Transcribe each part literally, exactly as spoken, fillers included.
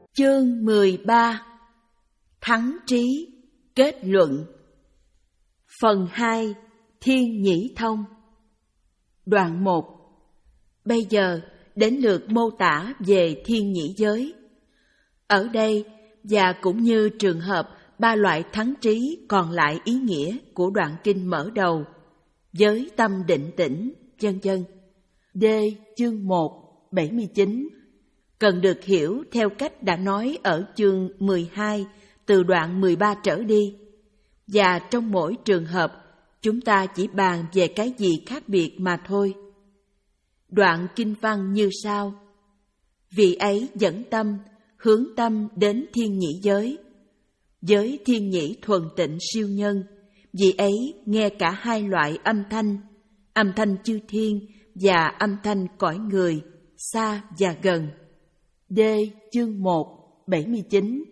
Chương mười ba. Thắng trí, kết luận. Phần hai. Thiên nhĩ thông. Đoạn một. Bây giờ đến lượt mô tả về thiên nhĩ giới. Ở đây, và cũng như trường hợp ba loại thắng trí còn lại ý nghĩa của đoạn kinh mở đầu, giới tâm định tĩnh, vân vân. D. Chương một, bảy mươi chín. Cần được hiểu theo cách đã nói ở chương mười hai từ đoạn mười ba trở đi. Và trong mỗi trường hợp, chúng ta chỉ bàn về cái gì khác biệt mà thôi. Đoạn kinh văn như sau. Vì ấy dẫn tâm, hướng tâm đến thiên nhĩ giới. Giới thiên nhĩ thuần tịnh siêu nhân, vì ấy nghe cả hai loại âm thanh, âm thanh chư thiên và âm thanh cõi người, xa và gần. D. Chương một, bảy mươi chín.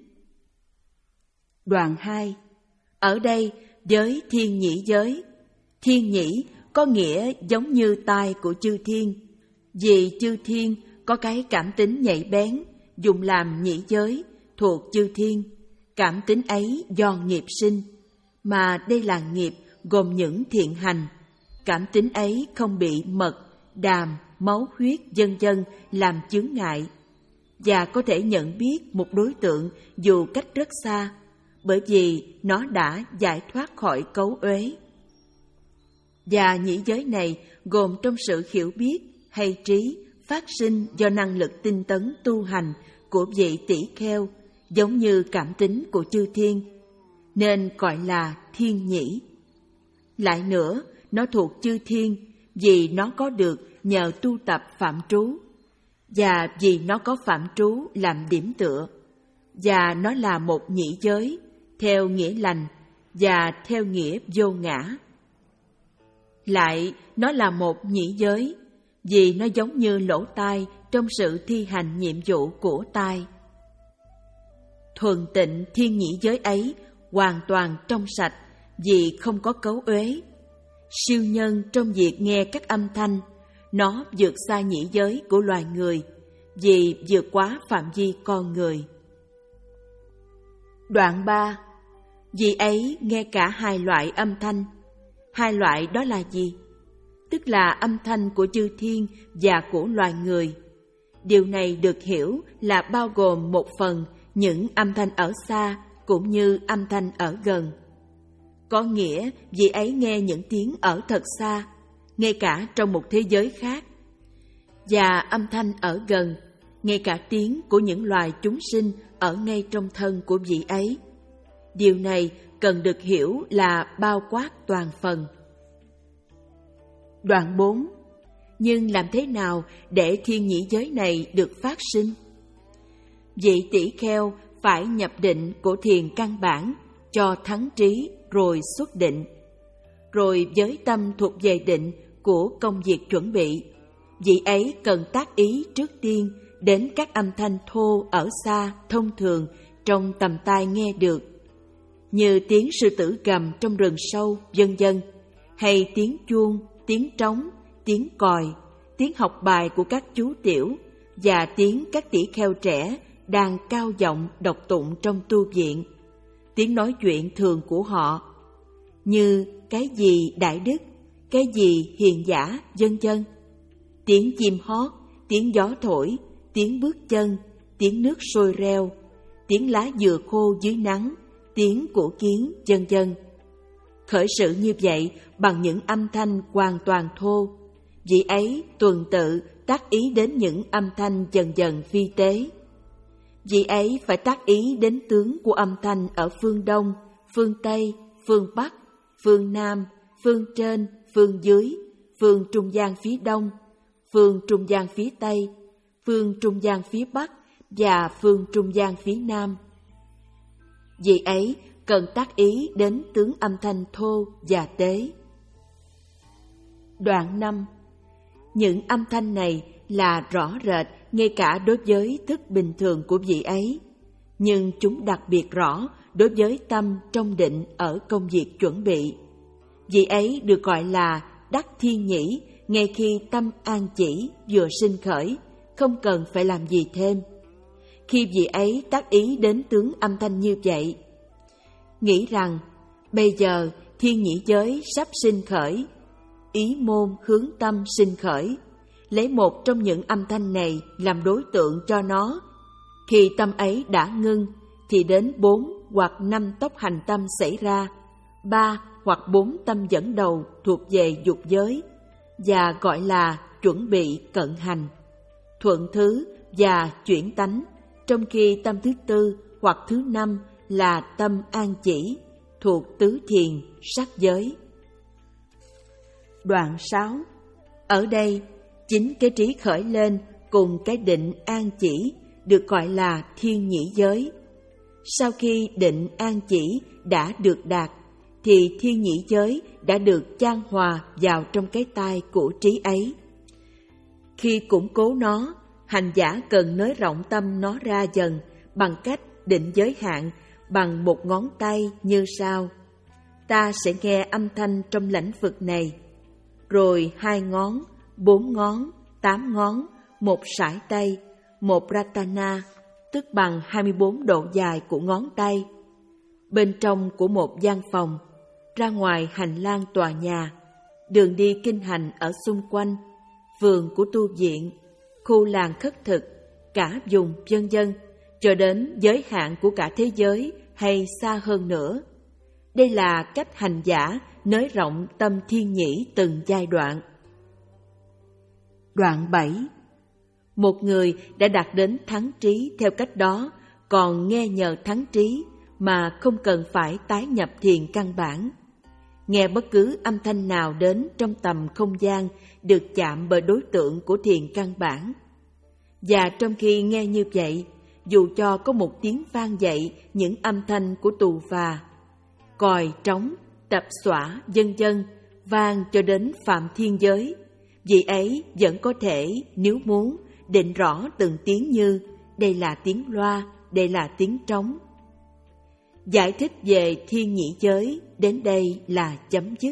Đoạn hai. Ở đây, giới thiên nhĩ giới. Thiên nhĩ có nghĩa giống như tai của chư thiên, vì chư thiên có cái cảm tính nhạy bén, dùng làm nhĩ giới, thuộc chư thiên. Cảm tính ấy do nghiệp sinh, mà đây là nghiệp gồm những thiện hành. Cảm tính ấy không bị mật, đàm, máu huyết vân vân làm chướng ngại, và có thể nhận biết một đối tượng dù cách rất xa, bởi vì nó đã giải thoát khỏi cấu uế. Và nhĩ giới này gồm trong sự hiểu biết hay trí phát sinh do năng lực tinh tấn tu hành của vị tỷ kheo, giống như cảm tính của chư thiên, nên gọi là thiên nhĩ. Lại nữa, nó thuộc chư thiên vì nó có được nhờ tu tập phạm trú, và vì nó có phạm trú làm điểm tựa, và nó là một nhĩ giới, theo nghĩa lành và theo nghĩa vô ngã. Lại, nó là một nhĩ giới, vì nó giống như lỗ tai trong sự thi hành nhiệm vụ của tai. Thuần tịnh thiên nhĩ giới ấy hoàn toàn trong sạch, vì không có cấu uế. Siêu nhân trong việc nghe các âm thanh, nó vượt xa nhĩ giới của loài người, vì vượt quá phạm vi con người. Đoạn ba. Vì ấy nghe cả hai loại âm thanh. Hai loại đó là gì? Tức là âm thanh của chư thiên và của loài người. Điều này được hiểu là bao gồm một phần những âm thanh ở xa cũng như âm thanh ở gần. Có nghĩa vì ấy nghe những tiếng ở thật xa, ngay cả trong một thế giới khác. Và âm thanh ở gần, ngay cả tiếng của những loài chúng sinh ở ngay trong thân của vị ấy. Điều này cần được hiểu là bao quát toàn phần. Đoạn bốn. Nhưng làm thế nào để thiên nhĩ giới này được phát sinh? Vị tỷ kheo phải nhập định của thiền căn bản cho thắng trí rồi xuất định, rồi giới tâm thuộc về định của công việc chuẩn bị. Vị ấy cần tác ý trước tiên đến các âm thanh thô ở xa thông thường trong tầm tai nghe được, như tiếng sư tử gầm trong rừng sâu, vân vân, hay tiếng chuông, tiếng trống, tiếng còi, tiếng học bài của các chú tiểu và tiếng các tỷ kheo trẻ đang cao giọng đọc tụng trong tu viện, tiếng nói chuyện thường của họ, như cái gì đại đức, cái gì hiền giả, vân vân, tiếng chim hót, tiếng gió thổi, tiếng bước chân, tiếng nước sôi reo, tiếng lá dừa khô dưới nắng, tiếng của kiến, vân vân. Khởi sự như vậy bằng những âm thanh hoàn toàn thô, vị ấy tuần tự tác ý đến những âm thanh dần dần vi tế. Vị ấy phải tác ý đến tướng của âm thanh ở phương Đông, phương Tây, phương Bắc, phương Nam, phương trên, phương dưới, phương trung gian phía Đông, phương trung gian phía Tây, phương trung gian phía Bắc và phương trung gian phía Nam. Vị ấy cần tác ý đến tướng âm thanh thô và tế. Đoạn năm. Những âm thanh này là rõ rệt ngay cả đối với thức bình thường của vị ấy, nhưng chúng đặc biệt rõ đối với tâm trong định ở công việc chuẩn bị. Vị ấy được gọi là đắc thiên nhĩ ngay khi tâm an chỉ vừa sinh khởi, không cần phải làm gì thêm. khi vị ấy tác ý đến tướng âm thanh như vậy. Nghĩ rằng bây giờ thiên nhĩ giới sắp sinh khởi, ý môn hướng tâm sinh khởi, lấy một trong những âm thanh này làm đối tượng cho nó. Khi tâm ấy đã ngưng thì đến bốn hoặc năm tốc hành tâm xảy ra, ba hoặc bốn tâm dẫn đầu thuộc về dục giới và gọi là chuẩn bị cận hành, thuận thứ và chuyển tánh, trong khi tâm thứ tư hoặc thứ năm là tâm an chỉ thuộc tứ thiền sắc giới. Đoạn sáu. Ở đây, chính cái trí khởi lên cùng cái định an chỉ được gọi là thiên nhĩ giới. Sau khi định an chỉ đã được đạt, thì thiên nhĩ giới đã được chan hòa vào trong cái tai của trí ấy. Khi củng cố nó, hành giả cần nới rộng tâm nó ra dần bằng cách định giới hạn bằng một ngón tay như sau. Ta sẽ nghe âm thanh trong lãnh vực này, rồi hai ngón, bốn ngón, tám ngón, một sải tay, một ratana, tức bằng hai mươi bốn độ dài của ngón tay. Bên trong của một gian phòng, ra ngoài hành lang tòa nhà, đường đi kinh hành ở xung quanh, vườn của tu viện, khu làng khất thực, cả vùng vân vân, cho đến giới hạn của cả thế giới hay xa hơn nữa. Đây là cách hành giả nới rộng tâm thiên nhĩ từng giai đoạn. Đoạn bảy. Một người đã đạt đến thắng trí theo cách đó, còn nghe nhờ thắng trí mà không cần phải tái nhập thiền căn bản. Nghe bất cứ âm thanh nào đến trong tầm không gian được chạm bởi đối tượng của thiền căn bản. Và trong khi nghe như vậy, dù cho có một tiếng vang dậy những âm thanh của tù và, còi trống, tập xõa, vân vân vang cho đến phạm thiên giới, vị ấy vẫn có thể, nếu muốn, định rõ từng tiếng như đây là tiếng loa, đây là tiếng trống. Giải thích về thiên nhĩ giới đến đây là chấm dứt.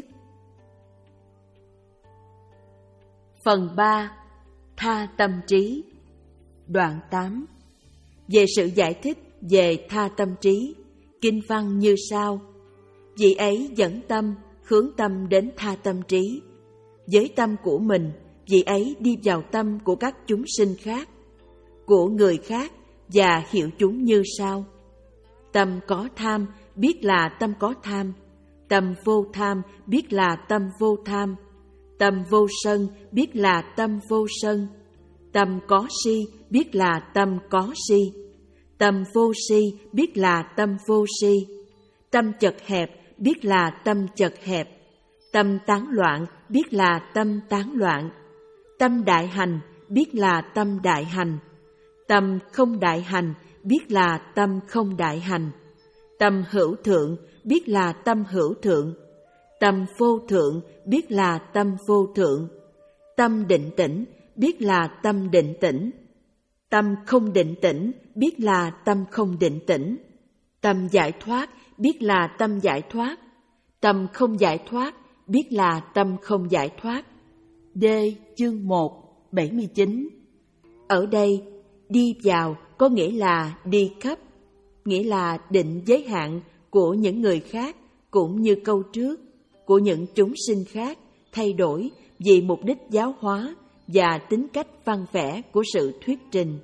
Phần ba. Tha tâm trí. Đoạn tám. Về sự giải thích về tha tâm trí, kinh văn như sau. Vị ấy dẫn tâm, hướng tâm đến tha tâm trí. Với tâm của mình, vị ấy đi vào tâm của các chúng sinh khác, của người khác, và hiểu chúng như sau. Tâm có tham, biết là tâm có tham. Tâm vô tham, biết là tâm vô tham. Tâm vô sân, biết là tâm vô sân. Tâm có si, biết là tâm có si. Tâm vô si, biết là tâm vô si. Tâm chật hẹp, biết là tâm chật hẹp. Tâm tán loạn, biết là tâm tán loạn. Tâm đại hành, biết là tâm đại hành. Tâm không đại hành, biết là tâm không đại hành. Tâm hữu thượng, biết là tâm hữu thượng. Tâm vô thượng, biết là tâm vô thượng. Tâm định tĩnh, biết là tâm định tĩnh. Tâm không định tĩnh, biết là tâm không định tĩnh. Tâm giải thoát, biết là tâm giải thoát. Tâm không giải thoát, biết là tâm không giải thoát. D. Chương một, bảy mươi chín. Ở đây, đi vào có nghĩa là đi khắp, nghĩa là định giới hạn của những người khác, cũng như câu trước, của những chúng sinh khác, thay đổi vì mục đích giáo hóa và tính cách văn vẽ của sự thuyết trình.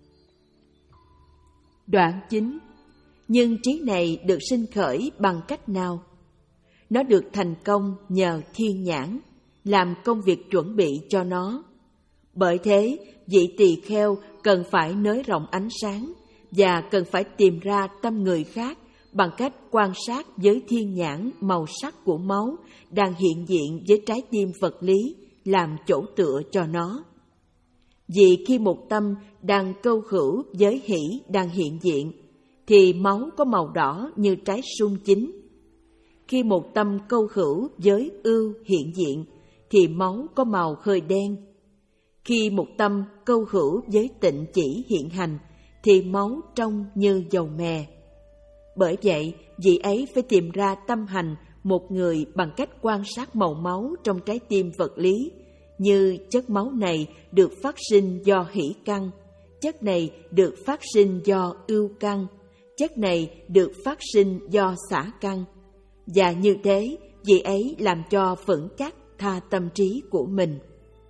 Đoạn chín. Nhưng trí này được sinh khởi bằng cách nào? Nó được thành công nhờ thiên nhãn, làm công việc chuẩn bị cho nó. Bởi thế, vị tỳ kheo cần phải nới rộng ánh sáng và cần phải tìm ra tâm người khác bằng cách quan sát với thiên nhãn màu sắc của máu đang hiện diện với trái tim vật lý làm chỗ tựa cho nó. Vì khi một tâm đang câu hữu với hỷ đang hiện diện, thì máu có màu đỏ như trái sung chín. Khi một tâm câu hữu với ưu hiện diện, thì máu có màu hơi đen. Khi một tâm câu hữu với tịnh chỉ hiện hành, thì máu trong như dầu mè. Bởi vậy, vị ấy phải tìm ra tâm hành một người bằng cách quan sát màu máu trong trái tim vật lý, như chất máu này được phát sinh do hỷ căn, chất này được phát sinh do ưu căn, chất này được phát sinh do xả căn. Và như thế, vị ấy làm cho vững chắc tha tâm trí của mình.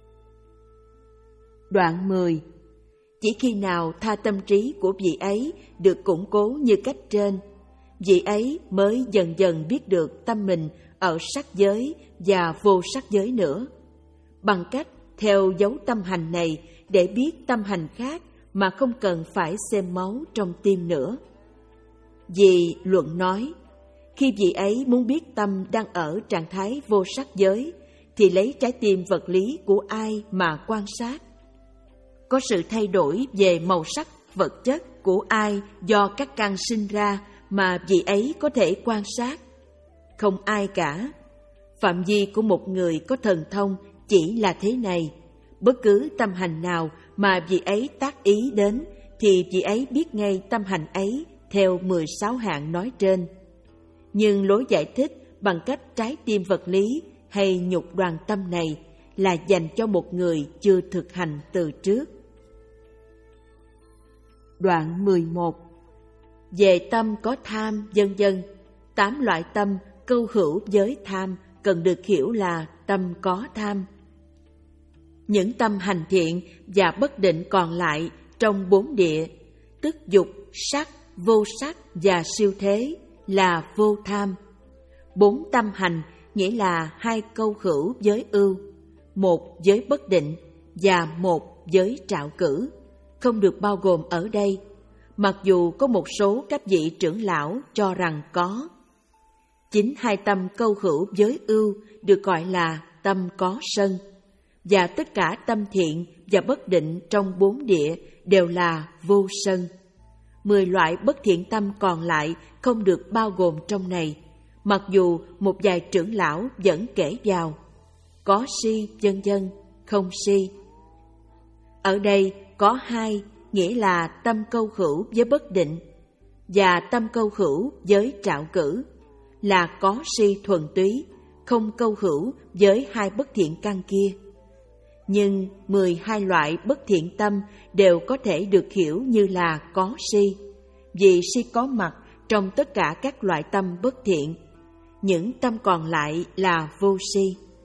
Đoạn mười. Chỉ khi nào tha tâm trí của vị ấy được củng cố như cách trên, vị ấy mới dần dần biết được tâm mình ở sắc giới và vô sắc giới nữa, bằng cách theo dấu tâm hành này để biết tâm hành khác mà không cần phải xem máu trong tim nữa. Vì luận nói, khi vị ấy muốn biết tâm đang ở trạng thái vô sắc giới, thì lấy trái tim vật lý của ai mà quan sát? Có sự thay đổi về màu sắc vật chất của ai do các căn sinh ra mà vị ấy có thể quan sát? Không ai cả. Phạm vi của một người có thần thông chỉ là thế này. Bất cứ tâm hành nào mà vị ấy tác ý đến, thì vị ấy biết ngay tâm hành ấy theo mười sáu hạng nói trên. Nhưng lối giải thích bằng cách trái tim vật lý hay nhục đoàn tâm này là dành cho một người chưa thực hành từ trước. Đoạn mười một. Về tâm có tham, vân vân, tám loại tâm câu hữu với tham cần được hiểu là tâm có tham. Những tâm hành thiện và bất định còn lại trong bốn địa, tức dục, sắc, vô sắc và siêu thế, là vô tham. Bốn tâm hành nghĩa là hai câu hữu với ưu, một với bất định và một với trạo cử, không được bao gồm ở đây, mặc dù có một số các vị trưởng lão cho rằng có. Chính hai tâm câu hữu với ưu được gọi là tâm có sân, và tất cả tâm thiện và bất định trong bốn địa đều là vô sân. Mười loại bất thiện tâm còn lại không được bao gồm trong này, mặc dù một vài trưởng lão vẫn kể vào. Có si, vân vân, không si. Ở đây có hai, nghĩa là tâm câu hữu với bất định và tâm câu hữu với trạo cử, là có si thuần túy, không câu hữu với hai bất thiện căn kia. Nhưng mười hai loại bất thiện tâm đều có thể được hiểu như là có si, vì si có mặt trong tất cả các loại tâm bất thiện. Những tâm còn lại là vô si.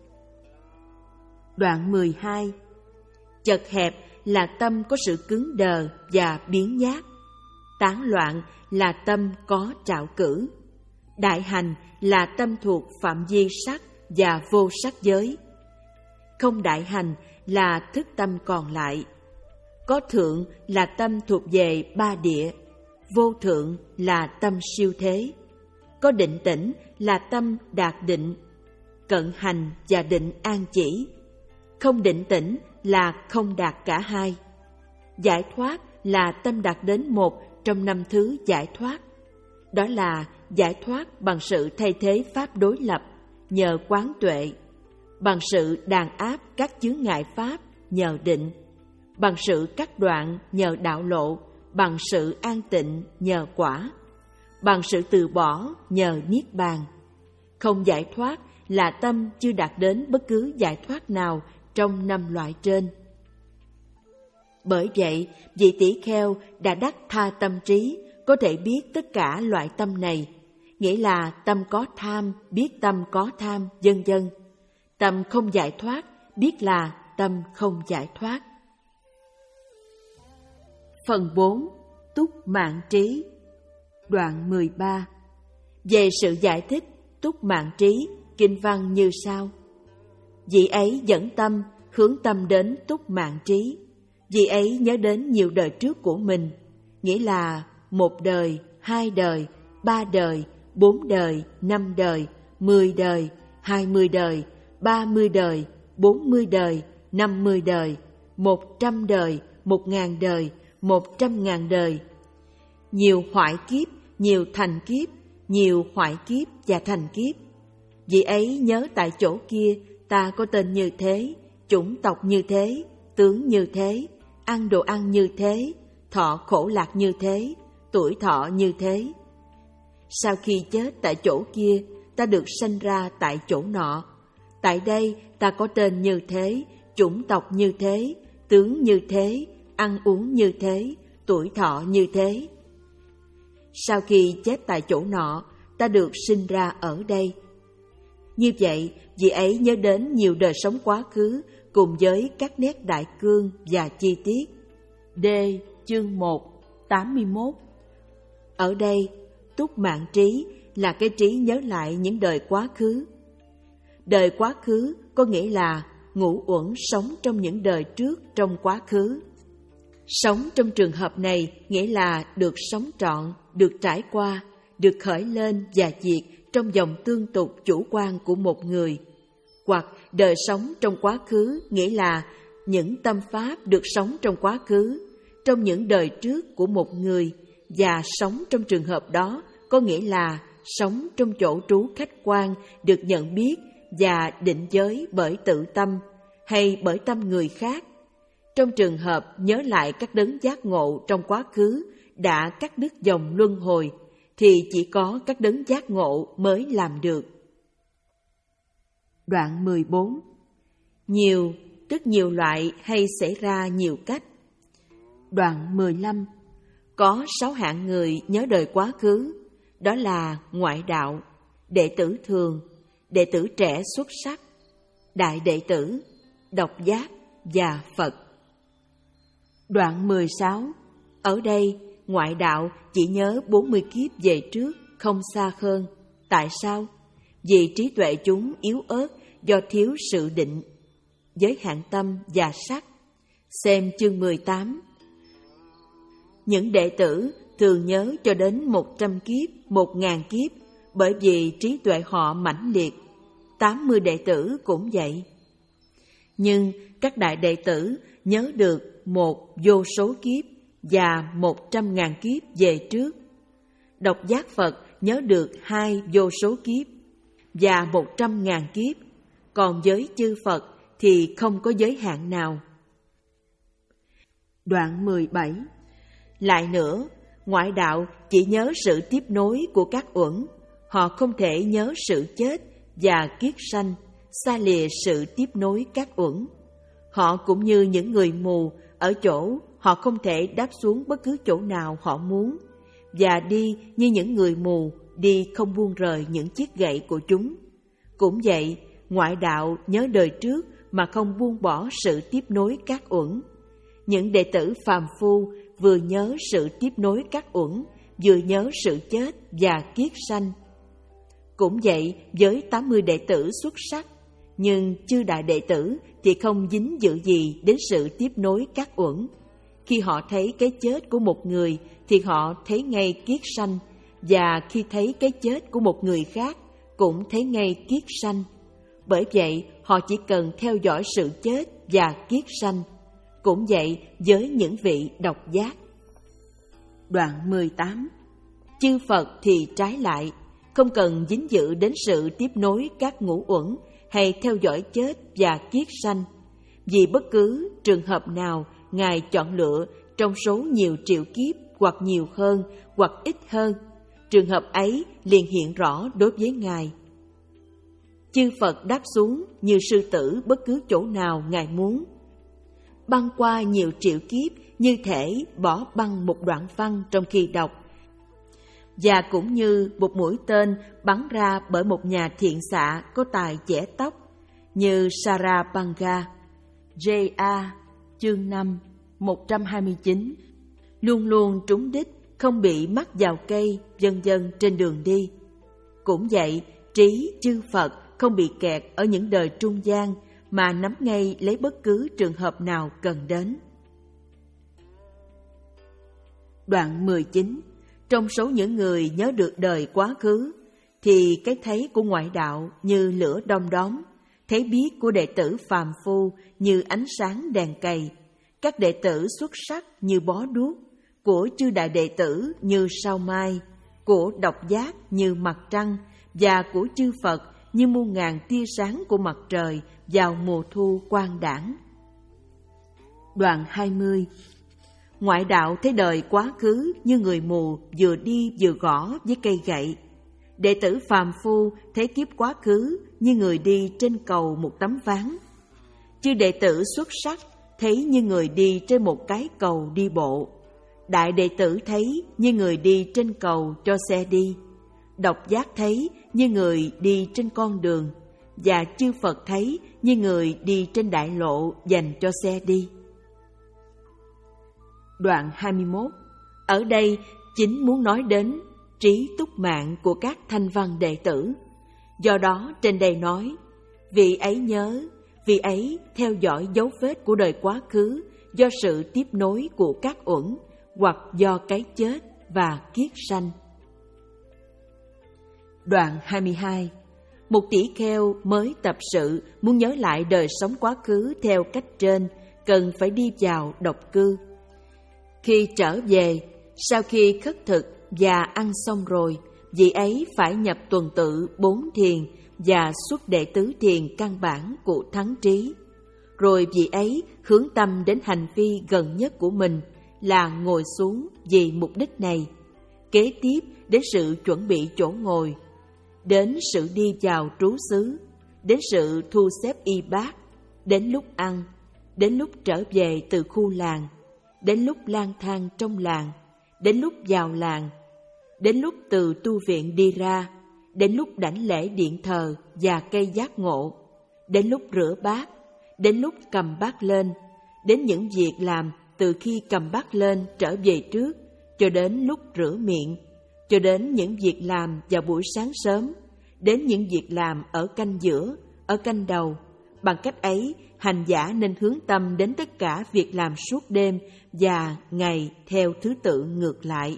Đoạn mười hai. Chật hẹp là tâm có sự cứng đờ và biến nhát. Tán loạn là tâm có trạo cử. Đại hành là tâm thuộc phạm vi sắc và vô sắc giới. Không đại hành là thức tâm còn lại. Có thượng là tâm thuộc về ba địa. Vô thượng là tâm siêu thế. Có định tĩnh là tâm đạt định. Cận hành và định an chỉ. Không định tĩnh là không đạt cả hai. Giải thoát là tâm đạt đến một trong năm thứ giải thoát. Đó là giải thoát bằng sự thay thế pháp đối lập nhờ quán tuệ, bằng sự đàn áp các chướng ngại pháp nhờ định, bằng sự cắt đoạn nhờ đạo lộ, bằng sự an tịnh nhờ quả, bằng sự từ bỏ nhờ niết bàn. Không giải thoát là tâm chưa đạt đến bất cứ giải thoát nào trong năm loại trên. Bởi vậy, vị tỷ kheo đã đắc tha tâm trí có thể biết tất cả loại tâm này, nghĩa là tâm có tham biết tâm có tham, vân vân. Tâm không giải thoát biết là tâm không giải thoát. Phần bốn. Túc mạng trí. Đoạn mười ba. Về sự giải thích túc mạng trí, kinh văn như sau. Vị ấy dẫn tâm, hướng tâm đến túc mạng trí. Vị ấy nhớ đến nhiều đời trước của mình, nghĩa là một đời, hai đời, ba đời, bốn đời, năm đời, mười đời, hai mươi đời, ba mươi đời, bốn mươi đời, năm mươi đời, một trăm đời, một ngàn đời, một trăm ngàn đời. Nhiều hoại kiếp, nhiều thành kiếp, nhiều hoại kiếp và thành kiếp. Vị ấy nhớ tại chỗ kia ta có tên như thế, chủng tộc như thế, tướng như thế, ăn đồ ăn như thế, thọ khổ lạc như thế, tuổi thọ như thế. Sau khi chết tại chỗ kia, ta được sanh ra tại chỗ nọ. Tại đây ta có tên như thế, chủng tộc như thế, tướng như thế, ăn uống như thế, tuổi thọ như thế. Sau khi chết tại chỗ nọ, ta được sinh ra ở đây. Như vậy, vị ấy nhớ đến nhiều đời sống quá khứ cùng với các nét đại cương và chi tiết. D. Chương một, tám mươi mốt. Ở đây, túc mạng trí là cái trí nhớ lại những đời quá khứ. Đời quá khứ có nghĩa là ngũ uẩn sống trong những đời trước trong quá khứ. Sống trong trường hợp này nghĩa là được sống trọn, được trải qua, được khởi lên và diệt trong dòng tương tục chủ quan của một người. Hoặc đời sống trong quá khứ nghĩa là những tâm pháp được sống trong quá khứ, trong những đời trước của một người, và sống trong trường hợp đó có nghĩa là sống trong chỗ trú khách quan được nhận biết và định giới bởi tự tâm hay bởi tâm người khác. Trong trường hợp nhớ lại các đấng giác ngộ trong quá khứ đã cắt đứt dòng luân hồi, thì chỉ có các đấng giác ngộ mới làm được. Đoạn mười bốn. Nhiều, tức nhiều loại hay xảy ra nhiều cách. Đoạn mười lăm. Có sáu hạng người nhớ đời quá khứ, đó là ngoại đạo, đệ tử thường, đệ tử trẻ xuất sắc, đại đệ tử, độc giác và Phật. Đoạn mười sáu. Ở đây, ngoại đạo chỉ nhớ bốn mươi kiếp về trước, không xa hơn. Tại sao? Vì trí tuệ chúng yếu ớt do thiếu sự định, giới hạn tâm và sắc. Xem chương mười tám. Những đệ tử thường nhớ cho đến một trăm kiếp, một ngàn kiếp, bởi vì trí tuệ họ mãnh liệt. Tám mươi đệ tử cũng vậy. Nhưng các đại đệ tử nhớ được một vô số kiếp và một trăm ngàn kiếp về trước. Độc giác Phật nhớ được hai vô số kiếp và một trăm ngàn kiếp, còn với chư Phật thì không có giới hạn nào. Đoạn mười bảy. Lại nữa, ngoại đạo chỉ nhớ sự tiếp nối của các uẩn, họ không thể nhớ sự chết và kiết sanh, xa lìa sự tiếp nối các uẩn. Họ cũng như những người mù, ở chỗ họ không thể đáp xuống bất cứ chỗ nào họ muốn, và đi như những người mù, đi không buông rời những chiếc gậy của chúng. Cũng vậy, ngoại đạo nhớ đời trước mà không buông bỏ sự tiếp nối các uẩn. Những đệ tử phàm phu vừa nhớ sự tiếp nối các uẩn, vừa nhớ sự chết và kiết sanh. Cũng vậy với tám mươi đệ tử xuất sắc, nhưng chư đại đệ tử thì không dính dự gì đến sự tiếp nối các uẩn. Khi họ thấy cái chết của một người thì họ thấy ngay kiết sanh, và khi thấy cái chết của một người khác cũng thấy ngay kiết sanh. Bởi vậy họ chỉ cần theo dõi sự chết và kiết sanh. Cũng vậy với những vị độc giác. Đoạn mười tám. Chư Phật thì trái lại, không cần dính dự đến sự tiếp nối các ngũ uẩn hay theo dõi chết và kiết sanh. Vì bất cứ trường hợp nào Ngài chọn lựa trong số nhiều triệu kiếp hoặc nhiều hơn hoặc ít hơn, trường hợp ấy liền hiện rõ đối với Ngài. Chư Phật đáp xuống như sư tử bất cứ chỗ nào Ngài muốn. Băng qua nhiều triệu kiếp như thể bỏ băng một đoạn văn trong khi đọc, và cũng như một mũi tên bắn ra bởi một nhà thiện xạ có tài chẻ tóc như Sarabanga. J A chương năm, một trăm hai mươi chín. Luôn luôn trúng đích, không bị mắc vào cây, vân vân trên đường đi. Cũng vậy, trí chư Phật không bị kẹt ở những đời trung gian, mà nắm ngay lấy bất cứ trường hợp nào cần đến. Đoạn mười chín. Trong số những người nhớ được đời quá khứ, thì cái thấy của ngoại đạo như lửa đom đóm, thấy biết của đệ tử phàm phu như ánh sáng đèn cầy, các đệ tử xuất sắc như bó đuốc, của chư đại đệ tử như sao mai, của độc giác như mặt trăng, và của chư Phật như muôn ngàn tia sáng của mặt trời vào mùa thu quang đãng. Đoạn hai mươi. Ngoại đạo thấy đời quá khứ như người mù vừa đi vừa gõ với cây gậy. Đệ tử phàm phu thấy kiếp quá khứ như người đi trên cầu một tấm ván. Chư đệ tử xuất sắc thấy như người đi trên một cái cầu đi bộ. Đại đệ tử thấy như người đi trên cầu cho xe đi. Độc giác thấy như người đi trên con đường, và chư Phật thấy như người đi trên đại lộ dành cho xe đi. Đoạn hai mươi mốt. Ở đây chính muốn nói đến trí túc mạng của các thanh văn đệ tử. Do đó trên đây nói, vị ấy nhớ, vị ấy theo dõi dấu vết của đời quá khứ do sự tiếp nối của các uẩn hoặc do cái chết và kiết sanh. Đoạn hai mươi hai. Một tỷ kheo mới tập sự muốn nhớ lại đời sống quá khứ theo cách trên, cần phải đi vào độc cư. Khi trở về, sau khi khất thực và ăn xong rồi, vị ấy phải nhập tuần tự bốn thiền và xuất đệ tứ thiền căn bản của thắng trí. Rồi vị ấy hướng tâm đến hành vi gần nhất của mình là ngồi xuống vì mục đích này. Kế tiếp đến sự chuẩn bị chỗ ngồi, đến sự đi vào trú xứ, đến sự thu xếp y bát, đến lúc ăn, đến lúc trở về từ khu làng, đến lúc lang thang trong làng, đến lúc vào làng, đến lúc từ tu viện đi ra, đến lúc đảnh lễ điện thờ và cây giác ngộ, đến lúc rửa bát, đến lúc cầm bát lên, đến những việc làm từ khi cầm bát lên trở về trước, cho đến lúc rửa miệng, cho đến những việc làm vào buổi sáng sớm, đến những việc làm ở canh giữa, ở canh đầu. Bằng cách ấy, hành giả nên hướng tâm đến tất cả việc làm suốt đêm và ngày theo thứ tự ngược lại.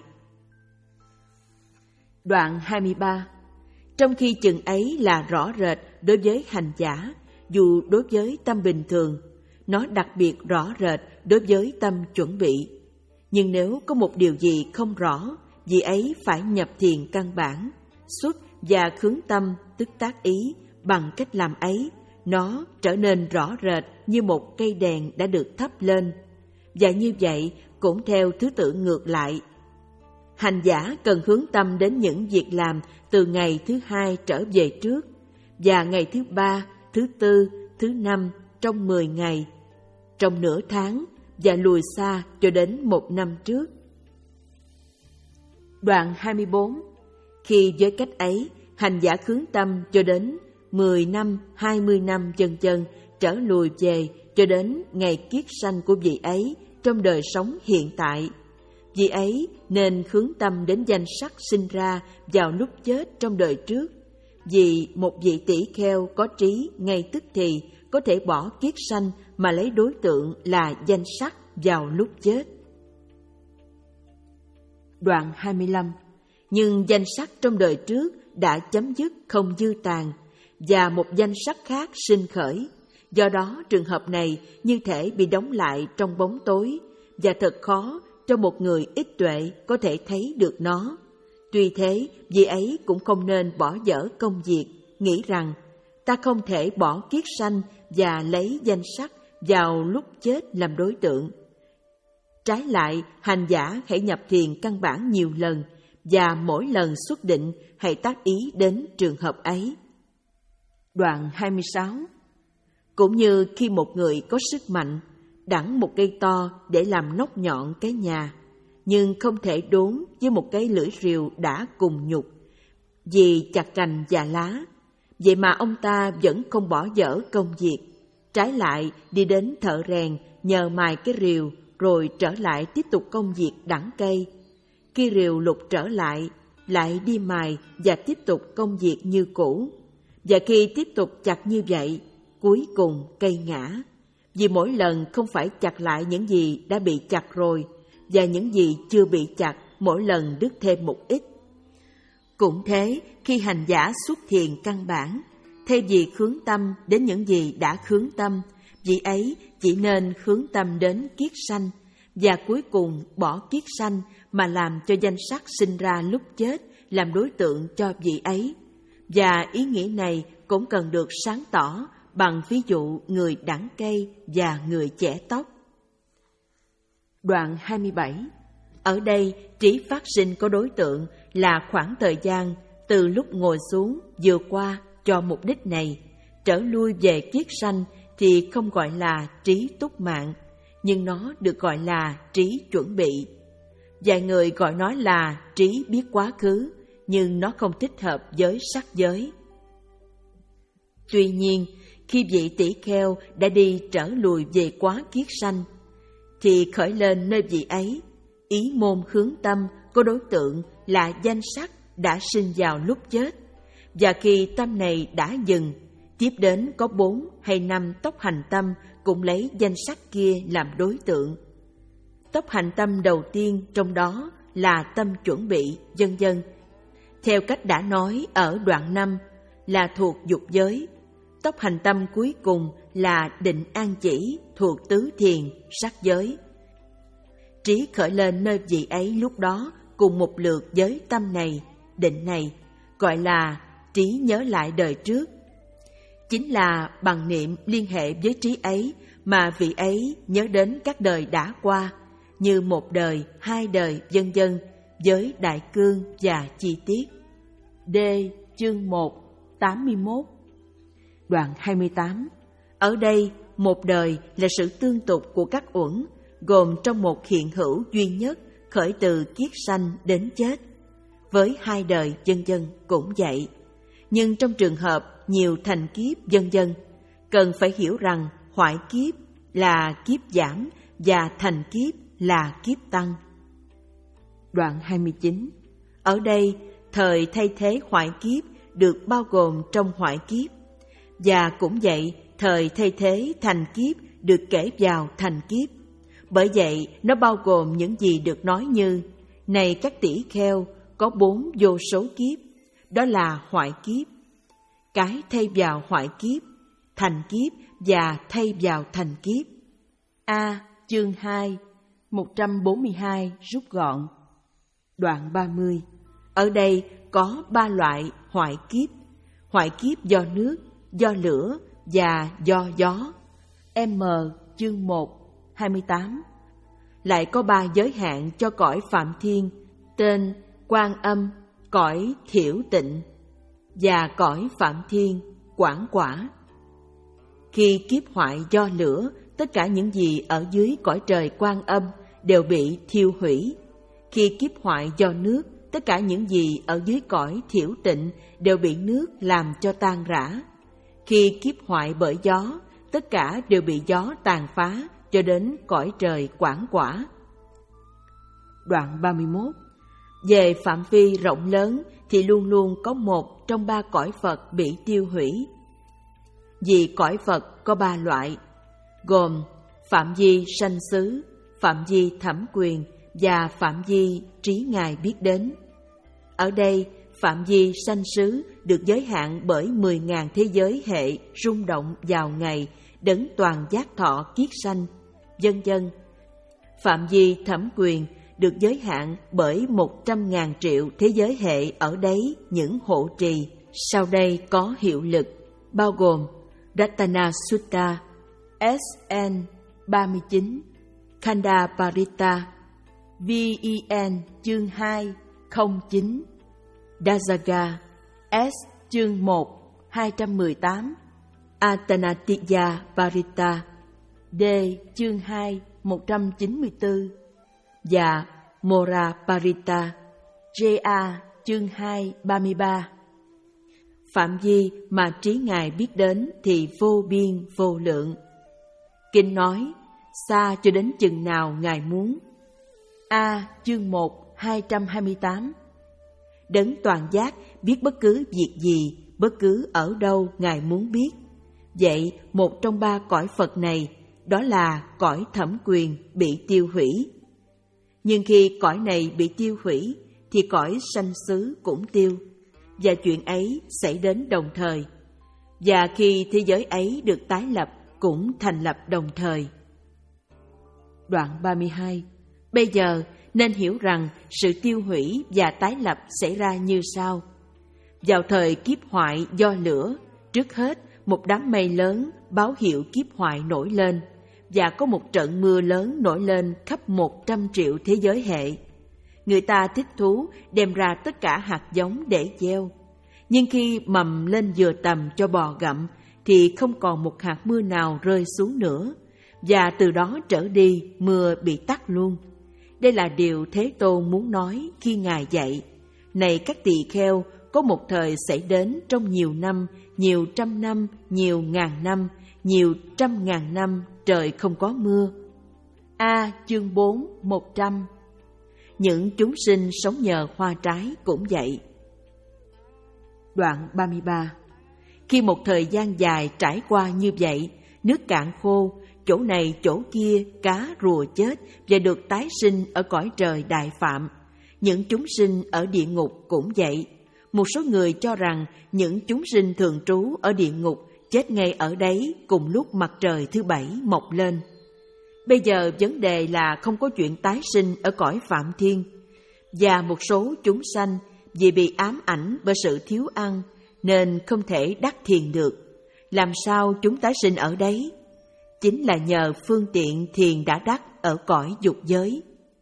Đoạn hai mươi ba. Trong khi chừng ấy là rõ rệt đối với hành giả, dù đối với tâm bình thường, nó đặc biệt rõ rệt đối với tâm chuẩn bị. Nhưng nếu có một điều gì không rõ, vị ấy phải nhập thiền căn bản, xuất và hướng tâm tức tác ý. Bằng cách làm ấy, nó trở nên rõ rệt như một cây đèn đã được thắp lên. Và như vậy cũng theo thứ tự ngược lại. Hành giả cần hướng tâm đến những việc làm từ ngày thứ hai trở về trước, và ngày thứ ba, thứ tư, thứ năm trong mười ngày, trong nửa tháng, và lùi xa cho đến một năm trước. Đoạn hai mươi bốn. Khi với cách ấy, hành giả hướng tâm cho đến mười năm, hai mươi năm dần dần trở lùi về cho đến ngày kiết sanh của vị ấy trong đời sống hiện tại. Vị ấy nên hướng tâm đến danh sắc sinh ra vào lúc chết trong đời trước, vì một vị tỷ kheo có trí ngay tức thì có thể bỏ kiết sanh mà lấy đối tượng là danh sắc vào lúc chết. Đoạn hai mươi lăm. Nhưng danh sắc trong đời trước đã chấm dứt không dư tàn, và một danh sắc khác sinh khởi. Do đó trường hợp này như thể bị đóng lại trong bóng tối, và thật khó cho một người ít tuệ có thể thấy được nó. Tuy thế, vị ấy cũng không nên bỏ dở công việc, nghĩ rằng ta không thể bỏ kiết sanh và lấy danh sắc vào lúc chết làm đối tượng. Trái lại, hành giả hãy nhập thiền căn bản nhiều lần, và mỗi lần xuất định hãy tác ý đến trường hợp ấy. Đoạn hai mươi sáu. Cũng như khi một người có sức mạnh, đẵng một cây to để làm nóc nhọn cái nhà, nhưng không thể đốn với một cái lưỡi rìu đã cùng nhục, vì chặt cành và lá. Vậy mà ông ta vẫn không bỏ dở công việc, trái lại đi đến thợ rèn nhờ mài cái rìu, rồi trở lại tiếp tục công việc đẵng cây. Khi rìu lục trở lại, lại đi mài và tiếp tục công việc như cũ. Và khi tiếp tục chặt như vậy, cuối cùng cây ngã. Vì mỗi lần không phải chặt lại những gì đã bị chặt rồi, và những gì chưa bị chặt mỗi lần đứt thêm một ít. Cũng thế, khi hành giả xuất thiền căn bản, thay vì hướng tâm đến những gì đã hướng tâm, vị ấy chỉ nên hướng tâm đến kiết sanh, và cuối cùng bỏ kiết sanh mà làm cho danh sắc sinh ra lúc chết làm đối tượng cho vị ấy. Và ý nghĩa này cũng cần được sáng tỏ bằng ví dụ người đẵng cây và người chẻ tóc. Đoạn hai mươi bảy. Ở đây trí phát sinh có đối tượng là khoảng thời gian từ lúc ngồi xuống vừa qua cho mục đích này, trở lui về kiết sanh thì không gọi là trí túc mạng, nhưng nó được gọi là trí chuẩn bị. Vài người gọi nó là trí biết quá khứ, nhưng nó không thích hợp với sắc giới. Tuy nhiên, khi vị tỷ kheo đã đi trở lùi về quá kiết sanh, thì khởi lên nơi vị ấy ý môn hướng tâm có đối tượng là danh sắc đã sinh vào lúc chết, và khi tâm này đã dừng, tiếp đến có bốn hay năm tốc hành tâm cũng lấy danh sắc kia làm đối tượng. Tốc hành tâm đầu tiên trong đó là tâm chuẩn bị, vân vân. Theo cách đã nói ở đoạn năm là thuộc dục giới. Tốc hành tâm cuối cùng là định an chỉ thuộc tứ thiền, sắc giới. Trí khởi lên nơi vị ấy lúc đó cùng một lượt với tâm này, định này, gọi là trí nhớ lại đời trước. Chính là bằng niệm liên hệ với trí ấy mà vị ấy nhớ đến các đời đã qua, như một đời, hai đời, vân vân, với đại cương và chi tiết. D. Chương một, tám mươi mốt. Đoạn hai mươi tám. Ở đây, một đời là sự tương tục của các uẩn, gồm trong một hiện hữu duy nhất khởi từ kiết sanh đến chết. Với hai đời, vân vân cũng vậy. Nhưng trong trường hợp nhiều thành kiếp, vân vân, cần phải hiểu rằng hoại kiếp là kiếp giảm và thành kiếp là kiếp tăng. Đoạn hai mươi chín. Ở đây, thời thay thế hoại kiếp được bao gồm trong hoại kiếp, và cũng vậy, thời thay thế thành kiếp được kể vào thành kiếp. Bởi vậy, nó bao gồm những gì được nói như: này các tỷ kheo, có bốn vô số kiếp, đó là hoại kiếp, cái thay vào hoại kiếp, thành kiếp và thay vào thành kiếp. A. Chương hai, một trăm bốn mươi hai rút gọn. Đoạn ba mươi. Ở đây có ba loại hoại kiếp: hoại kiếp do nước, do lửa và do gió. M. Chương một, hai mươi tám. Lại có ba giới hạn cho cõi Phạm Thiên, tên Quan Âm, cõi Thiểu Tịnh, và cõi Phạm Thiên, Quảng Quả. Khi kiếp hoại do lửa, tất cả những gì ở dưới cõi trời Quan Âm đều bị thiêu hủy. Khi kiếp hoại do nước, tất cả những gì ở dưới cõi Thiểu Tịnh đều bị nước làm cho tan rã. Khi kiếp hoại bởi gió, tất cả đều bị gió tàn phá cho đến cõi trời Quảng Quả. Đoạn ba mươi mốt. Về phạm vi rộng lớn thì luôn luôn có một trong ba cõi Phật bị tiêu hủy. Vì cõi Phật có ba loại, gồm phạm vi sanh xứ, phạm vi thẩm quyền và phạm vi trí ngài biết đến. Ở đây, phạm vi sanh xứ được giới hạn bởi mười ngàn thế giới hệ rung động vào ngày đấng toàn giác thọ kiết sanh, vân vân. Phạm vi thẩm quyền được giới hạn bởi một trăm ngàn triệu thế giới hệ ở đấy những hộ trì sau đây có hiệu lực, bao gồm Ratana Sutta, S N ba mươi chín, Khanda Parita, V E N chương hai, không chín, Dasaga, S chương một, hai trăm mười tám, Atanatiya Parita, D chương hai, một trăm chín mươi tư, và Mora Parita, J A chương hai, ba mươi ba. Phạm vi mà trí ngài biết đến thì vô biên vô lượng. Kinh nói, xa cho đến chừng nào ngài muốn. A chương một, hai trăm hai mươi tám. Đấng toàn giác biết bất cứ việc gì, bất cứ ở đâu ngài muốn biết. Vậy một trong ba cõi Phật này, đó là cõi thẩm quyền bị tiêu hủy. Nhưng khi cõi này bị tiêu hủy thì cõi sanh xứ cũng tiêu, và chuyện ấy xảy đến đồng thời. Và khi thế giới ấy được tái lập cũng thành lập đồng thời. Đoạn ba mươi hai. Bây giờ nên hiểu rằng sự tiêu hủy và tái lập xảy ra như sau. Vào thời kiếp hoại do lửa, trước hết một đám mây lớn báo hiệu kiếp hoại nổi lên, và có một trận mưa lớn nổi lên khắp một trăm triệu thế giới hệ. Người ta thích thú đem ra tất cả hạt giống để gieo. Nhưng khi mầm lên vừa tầm cho bò gặm thì không còn một hạt mưa nào rơi xuống nữa, và từ đó trở đi mưa bị tắt luôn. Đây là điều Thế Tôn muốn nói khi Ngài dạy: này các tỳ kheo, có một thời xảy đến trong nhiều năm, nhiều trăm năm, nhiều ngàn năm, nhiều trăm ngàn năm trời không có mưa. A. Chương bốn, một trăm. Những chúng sinh sống nhờ hoa trái cũng vậy. Đoạn ba mươi ba. Khi một thời gian dài trải qua như vậy, nước cạn khô, chỗ này chỗ kia cá rùa chết và được tái sinh ở cõi trời đại phạm. Những chúng sinh ở địa ngục cũng vậy. Một số người cho rằng những chúng sinh thường trú ở địa ngục chết ngay ở đấy cùng lúc mặt trời thứ bảy mọc lên. Bây giờ vấn đề là không có chuyện tái sinh ở cõi phạm thiên. Và một số chúng sanh vì bị ám ảnh bởi sự thiếu ăn nên không thể đắc thiền được. Làm sao chúng tái sinh ở đấy? Chính là nhờ phương tiện thiền đã đắc ở cõi dục giới.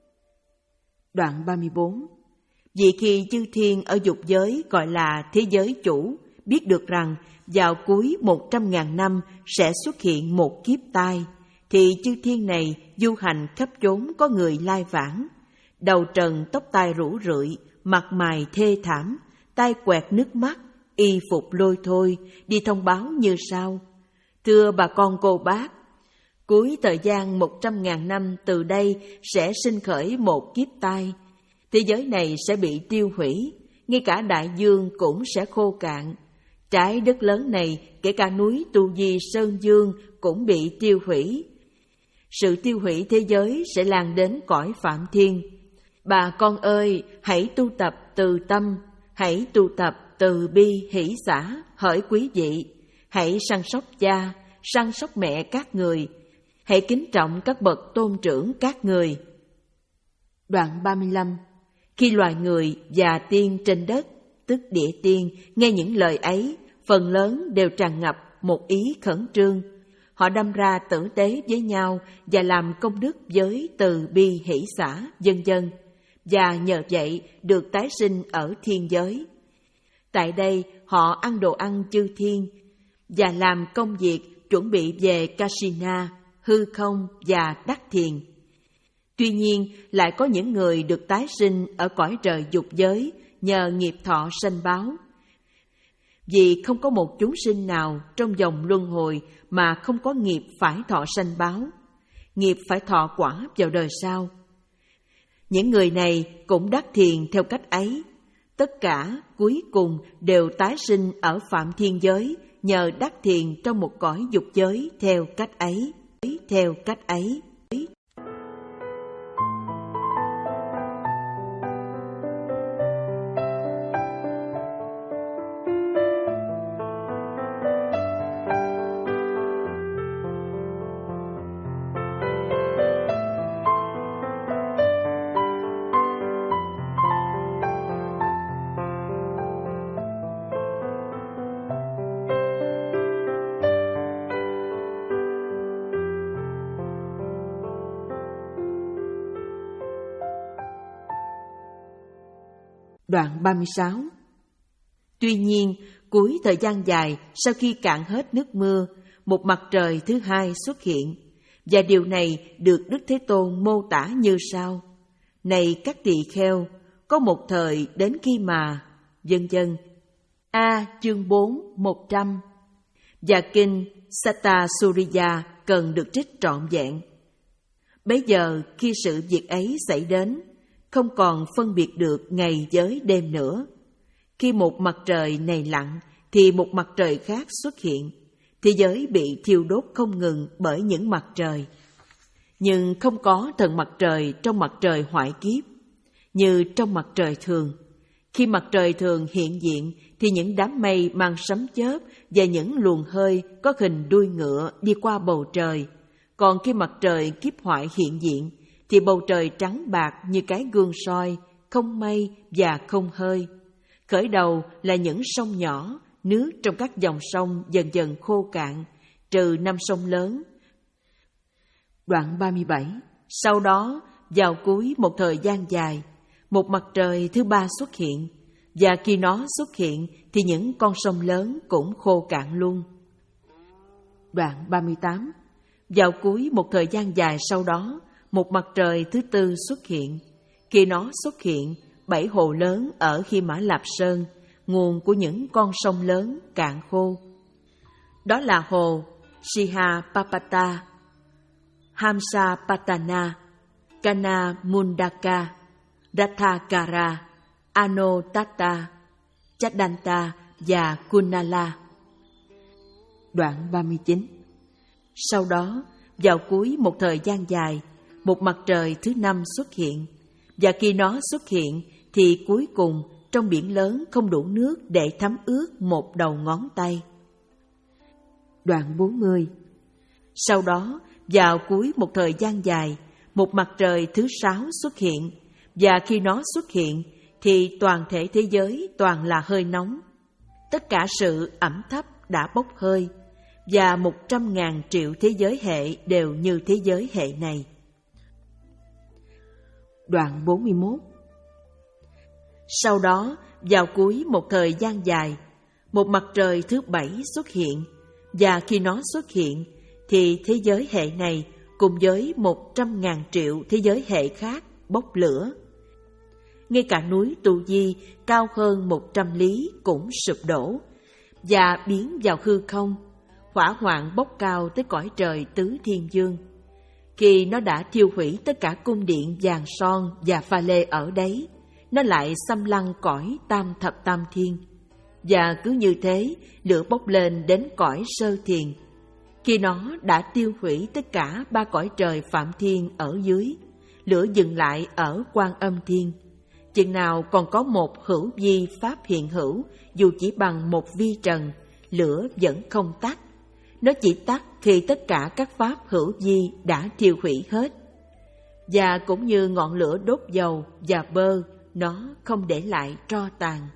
Đoạn ba mươi bốn. Vì khi chư thiên ở dục giới gọi là thế giới chủ biết được rằng vào cuối một trăm ngàn năm sẽ xuất hiện một kiếp tai, thì chư thiên này du hành khắp chốn có người lai vãng, đầu trần tóc tai rủ rượi, mặt mày thê thảm, tay quẹt nước mắt, y phục lôi thôi, đi thông báo như sau: thưa bà con cô bác, cuối thời gian một trăm ngàn năm từ đây sẽ sinh khởi một kiếp tai. Thế giới này sẽ bị tiêu hủy, ngay cả đại dương cũng sẽ khô cạn. Trái đất lớn này, kể cả núi Tu Di Sơn Dương cũng bị tiêu hủy. Sự tiêu hủy thế giới sẽ lan đến cõi phạm thiên. Bà con ơi, hãy tu tập từ tâm, hãy tu tập từ bi hỷ xả, hỡi quý vị. Hãy săn sóc cha, săn sóc mẹ các người. Hãy kính trọng các bậc tôn trưởng các người. Đoạn ba mươi lăm. Khi loài người và tiên trên đất, tức địa tiên, nghe những lời ấy, phần lớn đều tràn ngập một ý khẩn trương. Họ đâm ra tử tế với nhau và làm công đức với từ bi hỷ xả, vân vân, và nhờ vậy được tái sinh ở thiên giới. Tại đây họ ăn đồ ăn chư thiên và làm công việc chuẩn bị về Kasina, hư không và đắc thiền. Tuy nhiên, lại có những người được tái sinh ở cõi trời dục giới nhờ nghiệp thọ sanh báo. Vì không có một chúng sinh nào trong dòng luân hồi mà không có nghiệp phải thọ sanh báo, nghiệp phải thọ quả vào đời sau. Những người này cũng đắc thiền theo cách ấy. Tất cả cuối cùng đều tái sinh ở phạm thiên giới nhờ đắc thiền trong một cõi dục giới theo cách ấy, theo cách ấy. Đoạn ba mươi sáu. Tuy nhiên, cuối thời gian dài sau khi cạn hết nước mưa, một mặt trời thứ hai xuất hiện, và điều này được Đức Thế Tôn mô tả như sau: này các tỳ kheo, có một thời đến khi mà, vân vân. A. Chương bốn, một trăm. Và kinh Satta Suriya cần được trích trọn vẹn. Bấy giờ khi sự việc ấy xảy đến, không còn phân biệt được ngày với đêm nữa. Khi một mặt trời này lặn, thì một mặt trời khác xuất hiện. Thế giới bị thiêu đốt không ngừng bởi những mặt trời. Nhưng không có thần mặt trời trong mặt trời hoại kiếp, như trong mặt trời thường. Khi mặt trời thường hiện diện, thì những đám mây mang sấm chớp và những luồng hơi có hình đuôi ngựa đi qua bầu trời. Còn khi mặt trời kiếp hoại hiện diện, thì bầu trời trắng bạc như cái gương soi, không mây và không hơi. Khởi đầu là những sông nhỏ, nước trong các dòng sông dần dần khô cạn, trừ năm sông lớn. Đoạn ba mươi bảy. Sau đó, vào cuối một thời gian dài, một mặt trời thứ ba xuất hiện, và khi nó xuất hiện thì những con sông lớn cũng khô cạn luôn. Đoạn ba mươi tám. Vào cuối một thời gian dài sau đó, một mặt trời thứ tư xuất hiện. Khi nó xuất hiện, bảy hồ lớn ở Hy Mã Lạp Sơn, nguồn của những con sông lớn cạn khô. Đó là hồ Sihapapata, Hamsapatana, Kana Mundaka, Rathakara, Anotatta, Chadanta và Kunala. Đoạn ba mươi chín. Sau đó, vào cuối một thời gian dài, một mặt trời thứ năm xuất hiện, và khi nó xuất hiện thì cuối cùng trong biển lớn không đủ nước để thấm ướt một đầu ngón tay. Đoạn bốn mươi. Sau đó, vào cuối một thời gian dài, một mặt trời thứ sáu xuất hiện, và khi nó xuất hiện thì toàn thể thế giới toàn là hơi nóng. Tất cả sự ẩm thấp đã bốc hơi, và một trăm ngàn triệu thế giới hệ đều như thế giới hệ này. Đoạn bốn mươi mốt. Sau đó, vào cuối một thời gian dài, một mặt trời thứ bảy xuất hiện, và khi nó xuất hiện thì thế giới hệ này cùng với một trăm ngàn triệu thế giới hệ khác bốc lửa. Ngay cả núi Tu Di cao hơn một trăm lý cũng sụp đổ và biến vào hư không. Hỏa hoạn bốc cao tới cõi trời tứ thiên dương. Khi nó đã thiêu hủy tất cả cung điện vàng son và pha lê ở đấy, nó lại xâm lăng cõi tam thập tam thiên. Và cứ như thế, lửa bốc lên đến cõi sơ thiền. Khi nó đã tiêu hủy tất cả ba cõi trời phạm thiên ở dưới, lửa dừng lại ở Quan Âm Thiên. Chừng nào còn có một hữu vi pháp hiện hữu, dù chỉ bằng một vi trần, lửa vẫn không tắt. Nó chỉ tắt khi tất cả các pháp hữu vi đã thiêu hủy hết. Và cũng như ngọn lửa đốt dầu và bơ, nó không để lại tro tàn.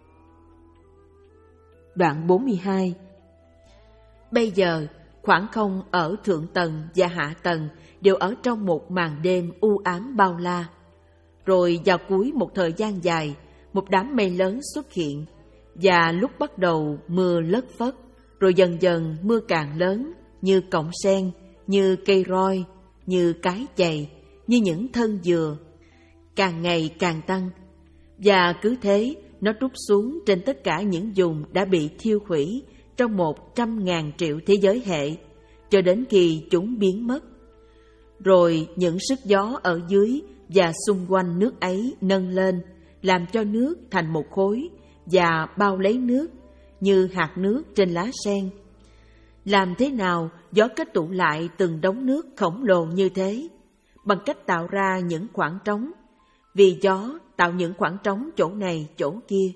Đoạn bốn mươi hai. Bây giờ, khoảng không ở thượng tầng và hạ tầng đều ở trong một màn đêm u ám bao la. Rồi vào cuối một thời gian dài, một đám mây lớn xuất hiện, và lúc bắt đầu mưa lất phất, rồi dần dần mưa càng lớn, như cọng sen, như cây roi, như cái chày, như những thân dừa, càng ngày càng tăng. Và cứ thế, nó trút xuống trên tất cả những vùng đã bị thiêu hủy trong một trăm ngàn triệu thế giới hệ, cho đến khi chúng biến mất. Rồi những sức gió ở dưới và xung quanh nước ấy nâng lên, làm cho nước thành một khối và bao lấy nước như hạt nước trên lá sen. Làm thế nào gió kết tụ lại từng đống nước khổng lồ như thế? Bằng cách tạo ra những khoảng trống, vì gió tạo những khoảng trống chỗ này chỗ kia.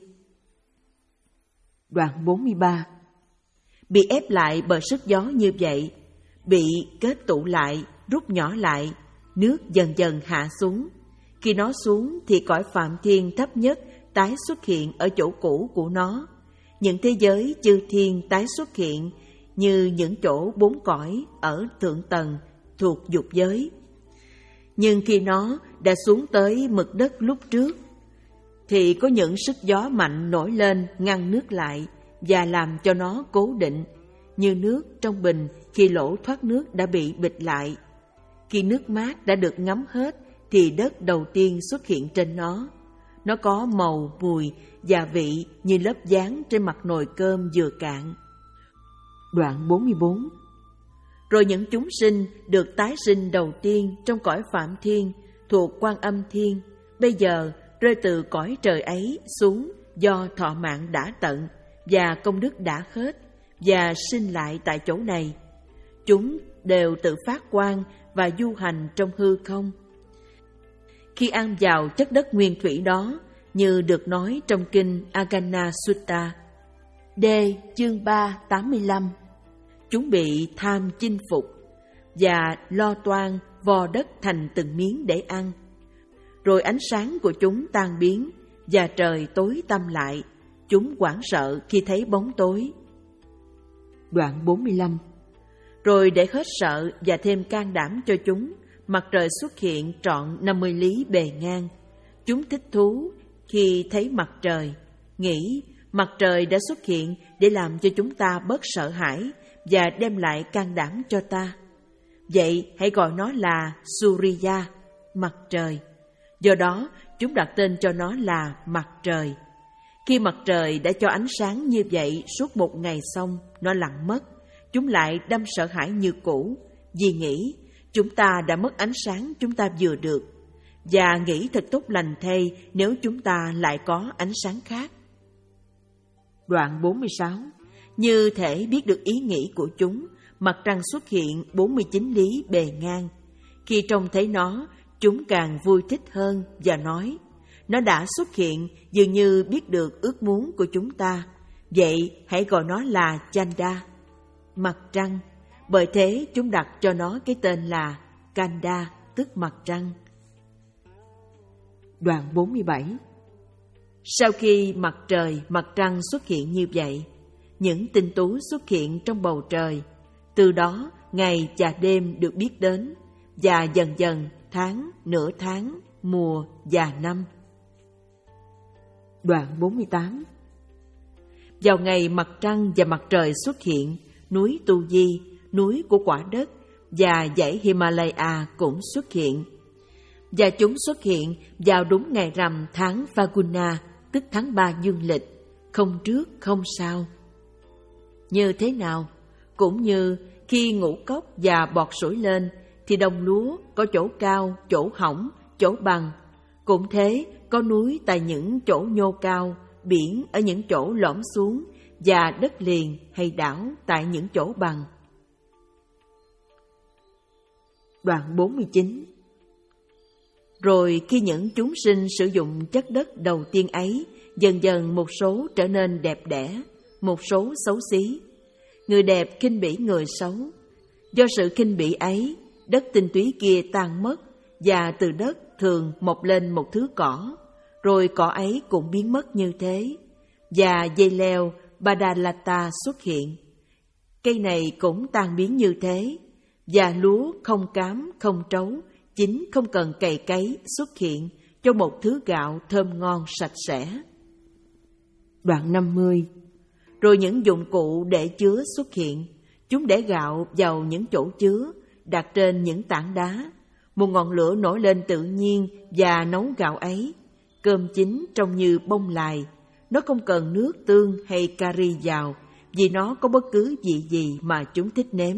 Đoạn bốn mươi ba. Bị ép lại bởi sức gió như vậy, bị kết tụ lại, rút nhỏ lại, nước dần dần hạ xuống. Khi nó xuống thì cõi phạm thiên thấp nhất tái xuất hiện ở chỗ cũ của nó. Những thế giới chư thiên tái xuất hiện như những chỗ bốn cõi ở thượng tầng thuộc dục giới. Nhưng khi nó đã xuống tới mực đất lúc trước, thì có những sức gió mạnh nổi lên ngăn nước lại và làm cho nó cố định, như nước trong bình khi lỗ thoát nước đã bị bịt lại. Khi nước mát đã được ngấm hết thì đất đầu tiên xuất hiện trên nó. Nó có màu, mùi và vị như lớp dán trên mặt nồi cơm vừa cạn. Đoạn bốn mươi bốn. Rồi những chúng sinh được tái sinh đầu tiên trong cõi phạm thiên thuộc Quan Âm Thiên, bây giờ rơi từ cõi trời ấy xuống do thọ mạng đã tận và công đức đã hết, và sinh lại tại chỗ này. Chúng đều tự phát quang và du hành trong hư không. Khi ăn vào chất đất nguyên thủy đó, như được nói trong kinh Agana Sutta, D. chương ba tám mươi lăm, chúng bị tham chinh phục và lo toan vò đất thành từng miếng để ăn. Rồi ánh sáng của chúng tan biến và trời tối tăm lại. Chúng hoảng sợ khi thấy bóng tối. Đoạn bốn mươi lăm. Rồi để hết sợ và thêm can đảm cho chúng, mặt trời xuất hiện trọn năm mươi lý bề ngang. Chúng thích thú khi thấy mặt trời, nghĩ mặt trời đã xuất hiện để làm cho chúng ta bớt sợ hãi và đem lại can đảm cho ta. vậy hãy gọi nó là Surya, mặt trời. Do đó, chúng đặt tên cho nó là mặt trời. Khi mặt trời đã cho ánh sáng như vậy suốt một ngày xong, nó lặng mất. Chúng lại đâm sợ hãi như cũ, vì nghĩ chúng ta đã mất ánh sáng chúng ta vừa được, và nghĩ thật tốt lành thay nếu chúng ta lại có ánh sáng khác. Đoạn bốn mươi sáu. Như thể biết được ý nghĩ của chúng, mặt trăng xuất hiện bốn mươi chín lý bề ngang. Khi trông thấy nó, chúng càng vui thích hơn và nói, nó đã xuất hiện dường như biết được ước muốn của chúng ta, vậy hãy gọi nó là Chanda, mặt trăng. Bởi thế chúng đặt cho nó cái tên là Kanda, tức mặt trăng. Đoạn bốn mươi bảy. Sau khi mặt trời, mặt trăng xuất hiện như vậy, những tinh tú xuất hiện trong bầu trời. Từ đó, ngày và đêm được biết đến, và dần dần tháng, nửa tháng, mùa và năm. Đoạn bốn mươi tám. Vào ngày mặt trăng và mặt trời xuất hiện, núi Tu Di, núi của quả đất, và dãy Himalaya cũng xuất hiện. Và chúng xuất hiện vào đúng ngày rằm tháng Phaguna, tức tháng ba dương lịch, không trước không sau. Như thế nào? Cũng như khi ngũ cốc và bọt sủi lên, thì đồng lúa có chỗ cao, chỗ hõng, chỗ bằng. Cũng thế, có núi tại những chỗ nhô cao, biển ở những chỗ lõm xuống, và đất liền hay đảo tại những chỗ bằng. Đoạn bốn mươi chín. Rồi khi những chúng sinh sử dụng chất đất đầu tiên ấy, dần dần một số trở nên đẹp đẽ, một số xấu xí. Người đẹp khinh bỉ người xấu. Do sự khinh bỉ ấy, đất tinh túy kia tan mất, và từ đất thường mọc lên một thứ cỏ, rồi cỏ ấy cũng biến mất như thế. Và dây leo Badalata xuất hiện. Cây này cũng tan biến như thế, và lúa không cám, không trấu, chính không cần cày cấy xuất hiện cho một thứ gạo thơm ngon sạch sẽ. Đoạn năm mươi. Rồi những dụng cụ để chứa xuất hiện. Chúng để gạo vào những chỗ chứa, đặt trên những tảng đá. Một ngọn lửa nổi lên tự nhiên và nấu gạo ấy. Cơm chín trông như bông lài. Nó không cần nước tương hay cari vào, vì nó có bất cứ vị gì mà chúng thích nếm.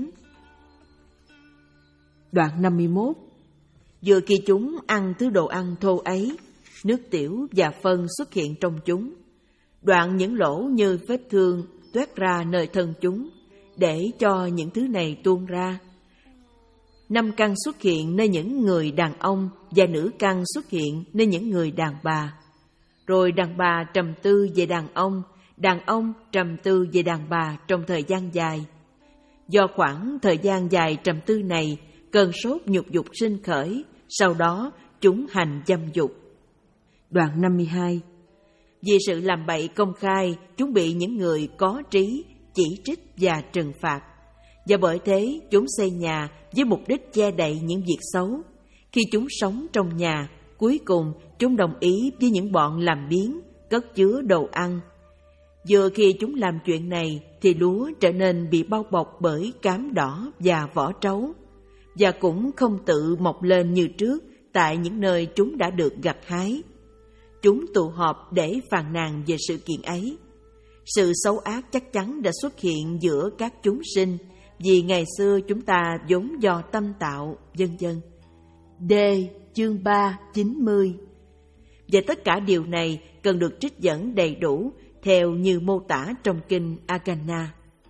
Đoạn năm mươi mốt. Vừa khi chúng ăn thứ đồ ăn thô ấy, nước tiểu và phân xuất hiện trong chúng. Đoạn những lỗ như vết thương toát ra nơi thân chúng, để cho những thứ này tuôn ra. Năm căn xuất hiện nơi những người đàn ông, và nữ căn xuất hiện nơi những người đàn bà. Rồi đàn bà trầm tư về đàn ông, đàn ông trầm tư về đàn bà trong thời gian dài. Do khoảng thời gian dài trầm tư này, cơn sốt nhục dục sinh khởi, sau đó chúng hành dâm dục. Đoạn năm mươi hai. Vì sự làm bậy công khai, chúng bị những người có trí chỉ trích và trừng phạt. Và bởi thế chúng xây nhà với mục đích che đậy những việc xấu. Khi chúng sống trong nhà, cuối cùng chúng đồng ý với những bọn làm biếng, cất chứa đồ ăn. Vừa khi chúng làm chuyện này thì lúa trở nên bị bao bọc bởi cám đỏ và vỏ trấu, và cũng không tự mọc lên như trước tại những nơi chúng đã được gặt hái. Chúng tụ họp để phàn nàn về sự kiện ấy. Sự xấu ác chắc chắn đã xuất hiện giữa các chúng sinh, vì ngày xưa chúng ta vốn do tâm tạo, vân vân. D. Chương ba chín mươi. Và tất cả điều này cần được trích dẫn đầy đủ theo như mô tả trong kinh Agana.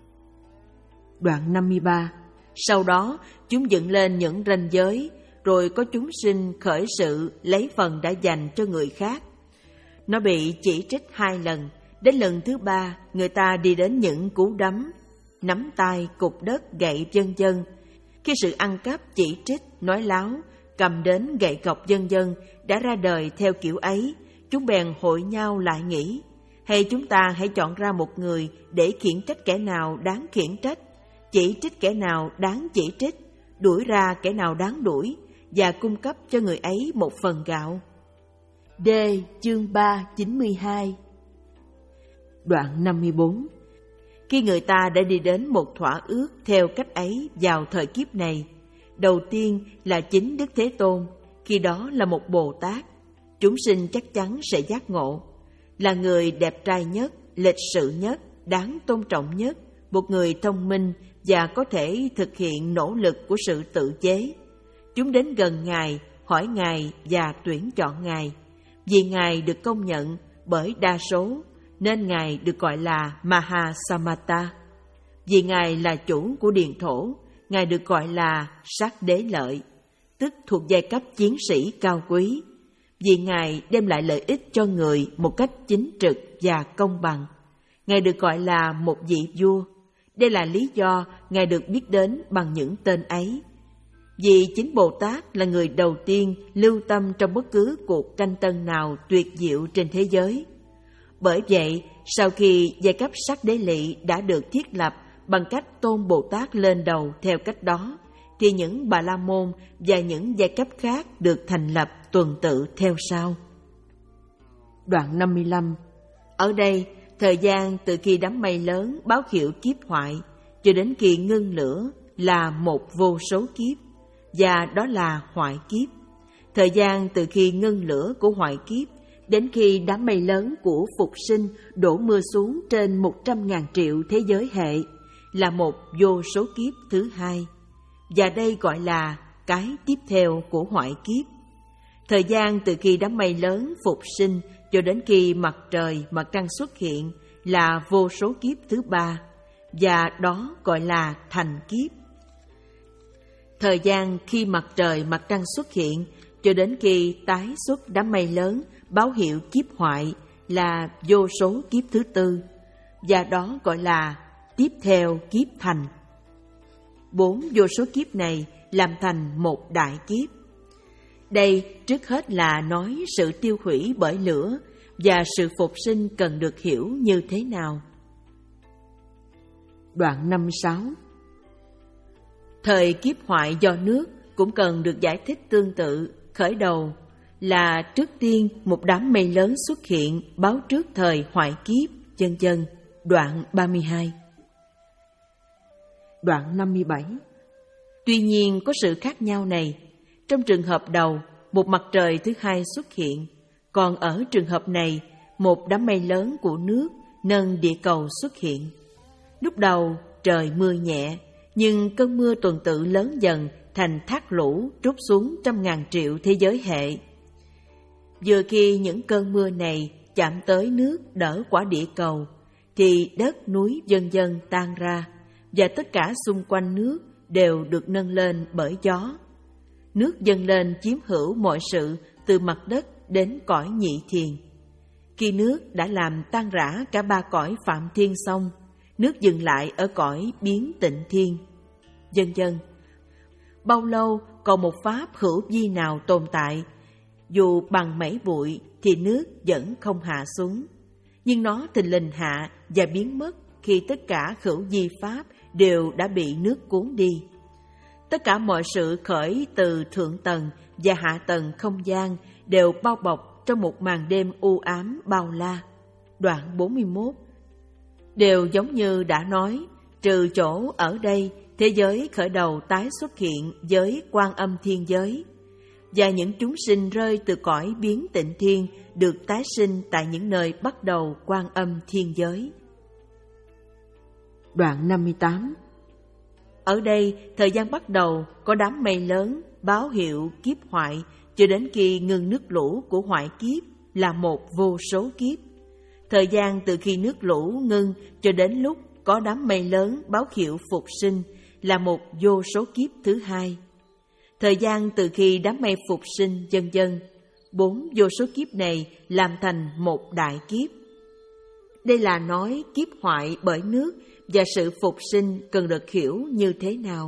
Đoạn năm mươi ba. Sau đó chúng dựng lên những ranh giới, rồi có chúng sinh khởi sự lấy phần đã dành cho người khác. Nó bị chỉ trích hai lần. Đến lần thứ ba, người ta đi đến những cú đấm, nắm tay, cục đất, gậy vân vân. Khi sự ăn cắp, chỉ trích, nói láo, cầm đến gậy gộc vân vân đã ra đời theo kiểu ấy, chúng bèn hội nhau lại nghĩ, hay chúng ta hãy chọn ra một người để khiển trách kẻ nào đáng khiển trách, chỉ trích kẻ nào đáng chỉ trích, đuổi ra kẻ nào đáng đuổi, và cung cấp cho người ấy một phần gạo. D. Chương ba chín mươi hai. Đoạn năm mươi bốn. Khi người ta đã đi đến một thỏa ước theo cách ấy vào thời kiếp này, đầu tiên là chính Đức Thế Tôn, khi đó là một Bồ Tát. Chúng sinh chắc chắn sẽ giác ngộ. Là người đẹp trai nhất, lịch sự nhất, đáng tôn trọng nhất, một người thông minh và có thể thực hiện nỗ lực của sự tự chế. Chúng đến gần Ngài, hỏi Ngài và tuyển chọn Ngài. Vì Ngài được công nhận bởi đa số, nên Ngài được gọi là Mahasamata. Vì Ngài là chủ của điền thổ, Ngài được gọi là Sát Đế Lợi, tức thuộc giai cấp chiến sĩ cao quý. Vì Ngài đem lại lợi ích cho người một cách chính trực và công bằng, Ngài được gọi là một vị vua. Đây là lý do Ngài được biết đến bằng những tên ấy. Vì chính Bồ Tát là người đầu tiên lưu tâm trong bất cứ cuộc tranh tân nào tuyệt diệu trên thế giới. Bởi vậy, sau khi giai cấp Sắc Đế Lị đã được thiết lập bằng cách tôn Bồ Tát lên đầu theo cách đó, thì những Bà La Môn và những giai cấp khác được thành lập tuần tự theo sau. Đoạn năm mươi lăm. Ở đây, thời gian từ khi đám mây lớn báo hiệu kiếp hoại cho đến khi ngưng lửa là một vô số kiếp, và đó là hoại kiếp. Thời gian từ khi ngưng lửa của hoại kiếp đến khi đám mây lớn của phục sinh đổ mưa xuống trên một trăm ngàn triệu thế giới hệ là một vô số kiếp thứ hai, và đây gọi là cái tiếp theo của hoại kiếp. Thời gian từ khi đám mây lớn phục sinh cho đến khi mặt trời, mặt trăng xuất hiện là vô số kiếp thứ ba, và đó gọi là thành kiếp. Thời gian khi mặt trời, mặt trăng xuất hiện cho đến khi tái xuất đám mây lớn báo hiệu kiếp hoại là vô số kiếp thứ tư, và đó gọi là tiếp theo kiếp thành. Bốn vô số kiếp này làm thành một đại kiếp. Đây trước hết là nói sự tiêu hủy bởi lửa và sự phục sinh cần được hiểu như thế nào. Đoạn năm mươi sáu. Thời kiếp hoại do nước cũng cần được giải thích tương tự. Khởi đầu là trước tiên một đám mây lớn xuất hiện báo trước thời hoại kiếp, vân vân. Đoạn ba mươi hai. Đoạn năm mươi bảy. Tuy nhiên có sự khác nhau này. Trong trường hợp đầu, một mặt trời thứ hai xuất hiện, còn ở trường hợp này, một đám mây lớn của nước nâng địa cầu xuất hiện. Lúc đầu trời mưa nhẹ, nhưng cơn mưa tuần tự lớn dần thành thác lũ trút xuống trăm ngàn triệu thế giới hệ. Vừa khi những cơn mưa này chạm tới nước đỡ quả địa cầu, thì đất núi vân vân tan ra, và tất cả xung quanh nước đều được nâng lên bởi gió. Nước dâng lên chiếm hữu mọi sự từ mặt đất đến cõi nhị thiền. Khi nước đã làm tan rã cả ba cõi phạm thiên xong, nước dừng lại ở cõi biến tịnh thiên, vân vân. Bao lâu còn một pháp hữu vi nào tồn tại, dù bằng mảy bụi thì nước vẫn không hạ xuống, nhưng nó thình lình hạ và biến mất khi tất cả hữu vi pháp đều đã bị nước cuốn đi. Tất cả mọi sự khởi từ thượng tầng và hạ tầng không gian đều bao bọc trong một màn đêm u ám bao la. Đoạn bốn mươi mốt. Đều giống như đã nói, trừ chỗ ở đây, thế giới khởi đầu tái xuất hiện với Quan Âm thiên giới, và những chúng sinh rơi từ cõi biến tịnh thiên được tái sinh tại những nơi bắt đầu Quan Âm thiên giới. Đoạn năm mươi tám. Ở đây, thời gian bắt đầu có đám mây lớn báo hiệu kiếp hoại cho đến khi ngừng nước lũ của hoại kiếp là một vô số kiếp. Thời gian từ khi nước lũ ngưng cho đến lúc có đám mây lớn báo hiệu phục sinh là một vô số kiếp thứ hai. Thời gian từ khi đám mây phục sinh vân vân, bốn vô số kiếp này làm thành một đại kiếp. Đây là nói kiếp hoại bởi nước và sự phục sinh cần được hiểu như thế nào.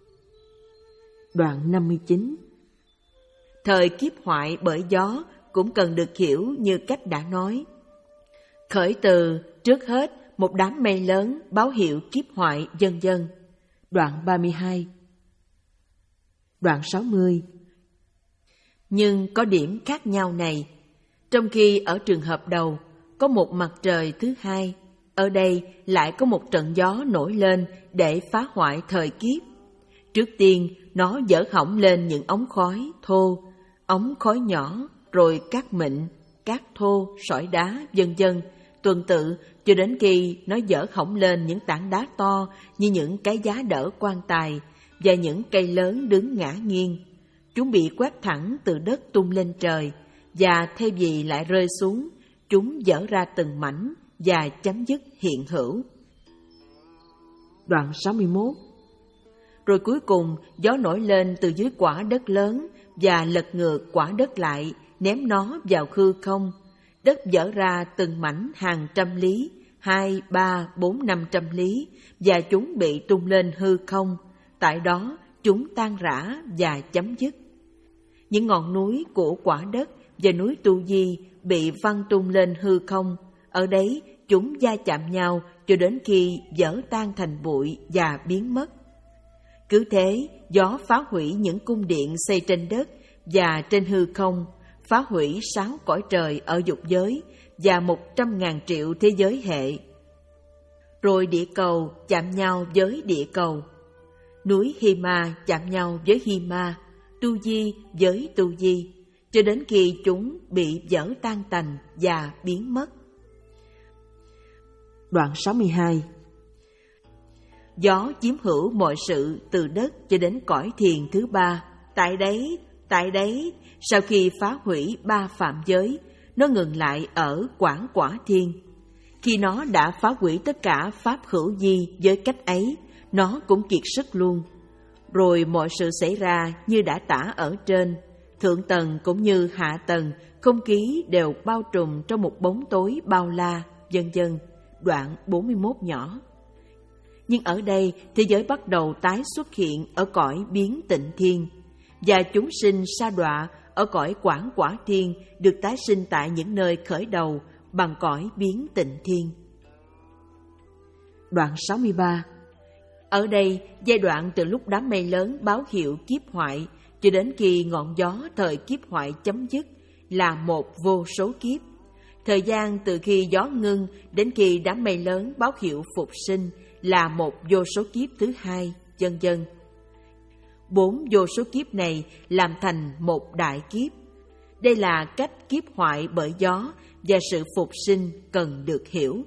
Đoạn năm mươi chín. Thời kiếp hoại bởi gió cũng cần được hiểu như cách đã nói. Khởi từ trước hết một đám mây lớn báo hiệu kiếp hoại vân vân. Đoạn ba mươi hai. Đoạn sáu mươi. Nhưng có điểm khác nhau này. Trong khi ở trường hợp đầu có một mặt trời thứ hai, ở đây lại có một trận gió nổi lên để phá hoại thời kiếp. Trước tiên, nó dở hỏng lên những ống khói thô, ống khói nhỏ, rồi cát mịn, cát thô, sỏi đá, vân vân, tuần tự cho đến khi nó dở hỏng lên những tảng đá to như những cái giá đỡ quan tài và những cây lớn đứng ngả nghiêng. Chúng bị quét thẳng từ đất tung lên trời, và thay vì lại rơi xuống, chúng dở ra từng mảnh và chấm dứt hiện hữu. Đoạn sáu mươi mốt. Rồi cuối cùng gió nổi lên từ dưới quả đất lớn và lật ngược quả đất lại, ném nó vào hư không. Đất dở ra từng mảnh hàng trăm lý, hai, ba, bốn, năm trăm lý, và chúng bị tung lên hư không. Tại đó chúng tan rã và chấm dứt. Những ngọn núi của quả đất và núi Tu Di bị văng tung lên hư không. Ở đấy chúng va chạm nhau cho đến khi vỡ tan thành bụi và biến mất. Cứ thế, gió phá hủy những cung điện xây trên đất và trên hư không, phá hủy sáu cõi trời ở dục giới và một trăm ngàn triệu thế giới hệ. Rồi địa cầu chạm nhau với địa cầu, núi Hima chạm nhau với Hima, Tu Di với Tu Di, cho đến khi chúng bị vỡ tan tành và biến mất. Đoạn sáu mươi hai. Gió chiếm hữu mọi sự từ đất cho đến cõi thiền thứ ba. Tại đấy, tại đấy, sau khi phá hủy ba phạm giới, nó ngừng lại ở Quảng Quả Thiên. Khi nó đã phá hủy tất cả pháp hữu di với cách ấy, nó cũng kiệt sức luôn. Rồi mọi sự xảy ra như đã tả ở trên, thượng tầng cũng như hạ tầng, không khí đều bao trùm trong một bóng tối bao la, vân vân. Đoạn bốn mươi mốt nhỏ. Nhưng ở đây, thế giới bắt đầu tái xuất hiện ở cõi biến tịnh thiên, và chúng sinh sa đọa ở cõi Quảng Quả Thiên được tái sinh tại những nơi khởi đầu bằng cõi biến tịnh thiên. Đoạn sáu mươi ba. Ở đây, giai đoạn từ lúc đám mây lớn báo hiệu kiếp hoại cho đến khi ngọn gió thời kiếp hoại chấm dứt là một vô số kiếp. Thời gian từ khi gió ngưng đến khi đám mây lớn báo hiệu phục sinh là một vô số kiếp thứ hai, vân vân. Bốn vô số kiếp này làm thành một đại kiếp. Đây là cách kiếp hoại bởi gió và sự phục sinh cần được hiểu.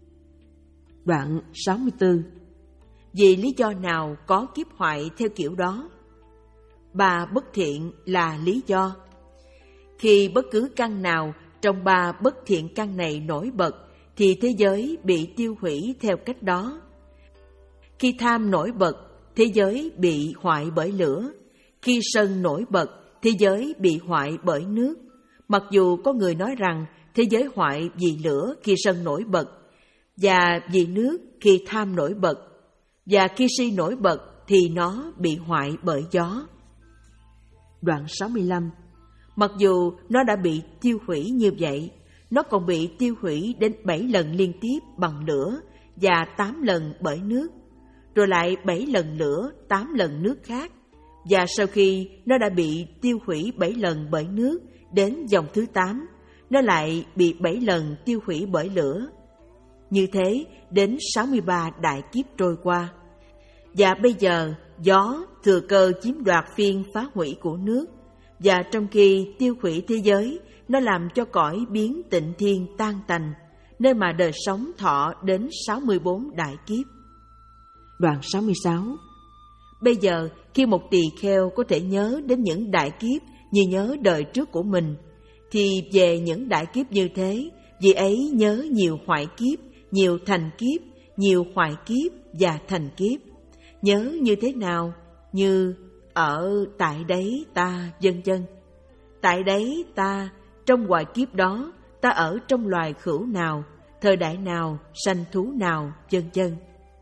Đoạn sáu mươi tư. Vì lý do nào có kiếp hoại theo kiểu đó? Ba bất thiện là lý do. Khi bất cứ căn nào trong ba bất thiện căn này nổi bật, thì thế giới bị tiêu hủy theo cách đó. Khi tham nổi bật, thế giới bị hoại bởi lửa. Khi sân nổi bật, thế giới bị hoại bởi nước. Mặc dù có người nói rằng thế giới hoại vì lửa khi sân nổi bật, và vì nước khi tham nổi bật, và khi si nổi bật thì nó bị hoại bởi gió. Đoạn sáu mươi lăm. Mặc dù nó đã bị tiêu hủy như vậy, nó còn bị tiêu hủy đến bảy lần liên tiếp bằng lửa và tám lần bởi nước, rồi lại bảy lần lửa, tám lần nước khác. Và sau khi nó đã bị tiêu hủy bảy lần bởi nước đến dòng thứ tám, nó lại bị bảy lần tiêu hủy bởi lửa. Như thế đến sáu mươi ba đại kiếp trôi qua. Và bây giờ gió thừa cơ chiếm đoạt phiên phá hủy của nước, và trong khi tiêu hủy thế giới, nó làm cho cõi biến tịnh thiên tan tành, nơi mà đời sống thọ đến sáu mươi bốn đại kiếp. Đoạn sáu mươi sáu. Bây giờ, khi một tỳ kheo có thể nhớ đến những đại kiếp như nhớ đời trước của mình, thì về những đại kiếp như thế, vị ấy nhớ nhiều hoại kiếp, nhiều thành kiếp, nhiều hoại kiếp và thành kiếp. Nhớ như thế nào? Như ở tại đấy ta, vân vân. Tại đấy ta, trong hoại kiếp đó, ta ở trong loài khửu nào, thời đại nào, sanh thú nào, vân vân.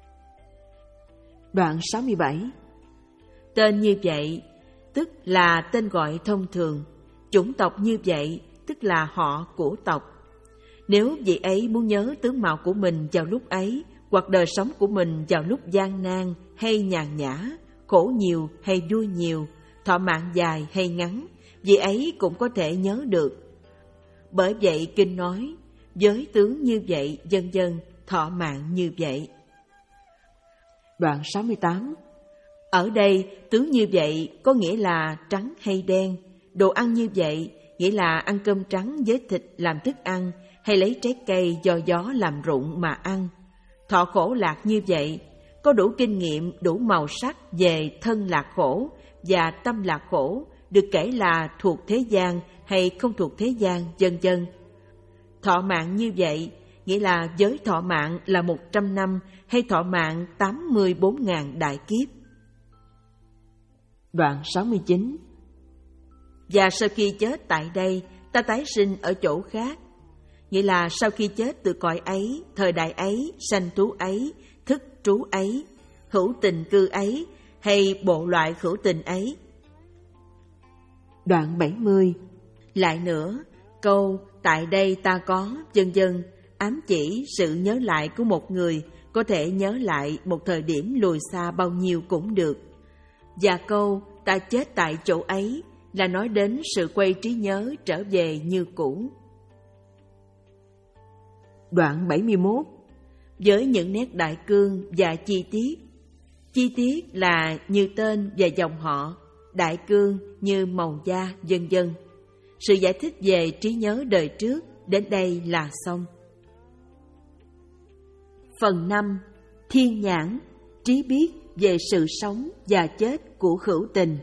Đoạn sáu mươi bảy. Tên như vậy, tức là tên gọi thông thường. Chủng tộc như vậy, tức là họ của tộc. Nếu vị ấy muốn nhớ tướng mạo của mình vào lúc ấy, hoặc đời sống của mình vào lúc gian nan hay nhàn nhã, khổ nhiều hay vui nhiều, thọ mạng dài hay ngắn, vị ấy cũng có thể nhớ được. Bởi vậy kinh nói, với tướng như vậy, vân vân, thọ mạng như vậy. Đoạn sáu mươi tám. Ở đây tướng như vậy có nghĩa là trắng hay đen, đồ ăn như vậy nghĩa là ăn cơm trắng với thịt làm thức ăn hay lấy trái cây do gió làm rụng mà ăn. Thọ khổ lạc như vậy, có đủ kinh nghiệm, đủ màu sắc về thân lạc khổ và tâm lạc khổ, được kể là thuộc thế gian hay không thuộc thế gian, vân vân. Thọ mạng như vậy, nghĩa là giới thọ mạng là một trăm năm hay thọ mạng tám mươi bốn ngàn đại kiếp. Đoạn sáu mươi chín. Và sau khi chết tại đây, ta tái sinh ở chỗ khác. Nghĩa là sau khi chết từ cõi ấy, thời đại ấy, sanh thú ấy, thức trú ấy, hữu tình cư ấy, hay bộ loại hữu tình ấy. Đoạn bảy mươi. Lại nữa, câu tại đây ta có, vân vân, ám chỉ sự nhớ lại của một người có thể nhớ lại một thời điểm lùi xa bao nhiêu cũng được. Và câu ta chết tại chỗ ấy là nói đến sự quay trí nhớ trở về như cũ. Đoạn bảy mươi mốt. Với những nét đại cương và chi tiết. Chi tiết là như tên và dòng họ, đại cương như màu da, vân vân. Sự giải thích về trí nhớ đời trước đến đây là xong. Phần năm. Thiên nhãn, trí biết về sự sống và chết của hữu tình.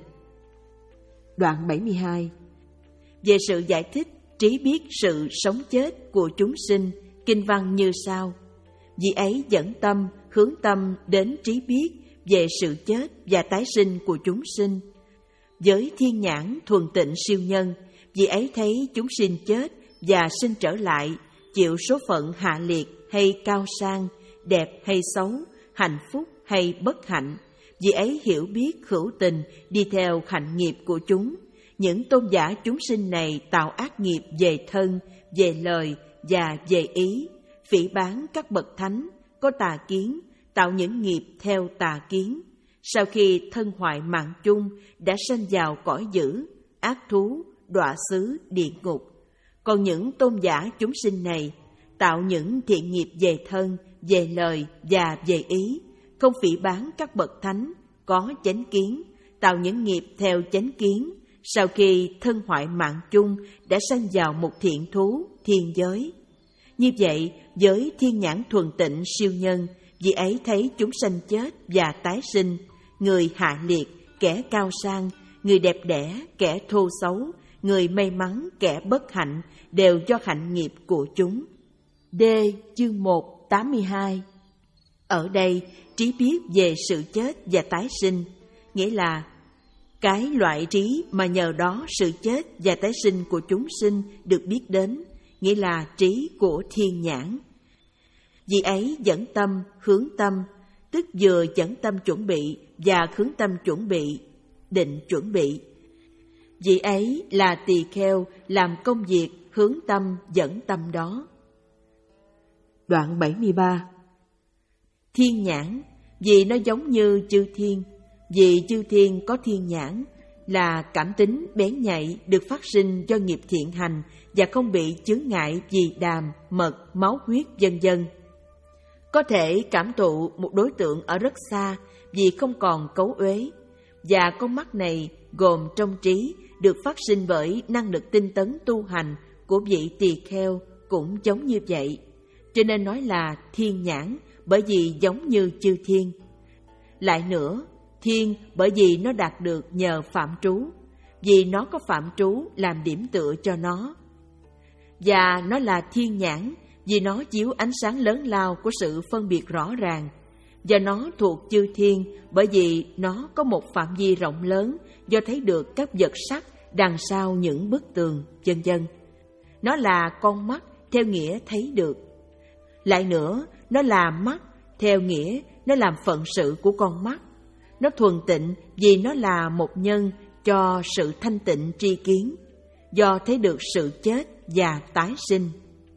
Đoạn bảy mươi hai. Về sự giải thích trí biết sự sống chết của chúng sinh, kinh văn như sau. Vì ấy dẫn tâm, hướng tâm đến trí biết về sự chết và tái sinh của chúng sinh. Với thiên nhãn thuần tịnh siêu nhân, vì ấy thấy chúng sinh chết và sinh trở lại, chịu số phận hạ liệt hay cao sang, đẹp hay xấu, hạnh phúc hay bất hạnh. Vì ấy hiểu biết hữu tình đi theo hạnh nghiệp của chúng. Những tôn giả chúng sinh này tạo ác nghiệp về thân, về lời và về ý, phỉ báng các bậc thánh, có tà kiến, tạo những nghiệp theo tà kiến. Sau khi thân hoại mạng chung, đã sanh vào cõi dữ, ác thú, đọa xứ, địa ngục. Còn những tôn giả chúng sinh này tạo những thiện nghiệp về thân, về lời và về ý, không phỉ báng các bậc thánh, có chánh kiến, tạo những nghiệp theo chánh kiến. Sau khi thân hoại mạng chung, đã sanh vào một thiện thú, thiên giới. Như vậy, với thiên nhãn thuần tịnh siêu nhân, vì ấy thấy chúng sanh chết và tái sinh, người hạ liệt, kẻ cao sang, người đẹp đẽ, kẻ thô xấu, người may mắn, kẻ bất hạnh, đều do hạnh nghiệp của chúng. D. Chương một, tám mươi hai. Ở đây, trí biết về sự chết và tái sinh, nghĩa là cái loại trí mà nhờ đó sự chết và tái sinh của chúng sinh được biết đến, nghĩa là trí của thiên nhãn. Vì ấy dẫn tâm, hướng tâm, tức vừa dẫn tâm chuẩn bị và hướng tâm chuẩn bị, định chuẩn bị. Vì ấy là tỳ kheo làm công việc hướng tâm dẫn tâm đó. Đoạn bảy mươi ba. Thiên nhãn, vì nó giống như chư thiên, vì chư thiên có thiên nhãn, là cảm tính bén nhạy được phát sinh do nghiệp thiện hành và không bị chướng ngại vì đàm, mật, máu huyết vân vân. Có thể cảm thụ một đối tượng ở rất xa vì không còn cấu uế, và con mắt này gồm trong trí được phát sinh bởi năng lực tinh tấn tu hành của vị tỳ kheo cũng giống như vậy. Cho nên nói là thiên nhãn bởi vì giống như chư thiên. Lại nữa, thiên bởi vì nó đạt được nhờ phạm trú, vì nó có phạm trú làm điểm tựa cho nó. Và nó là thiên nhãn vì nó chiếu ánh sáng lớn lao của sự phân biệt rõ ràng. Và nó thuộc chư thiên bởi vì nó có một phạm vi rộng lớn do thấy được các vật sắc đằng sau những bức tường, vân vân. Nó là con mắt theo nghĩa thấy được. Lại nữa, nó là mắt theo nghĩa nó làm phận sự của con mắt. Nó thuần tịnh vì nó là một nhân cho sự thanh tịnh tri kiến, do thấy được sự chết và tái sinh.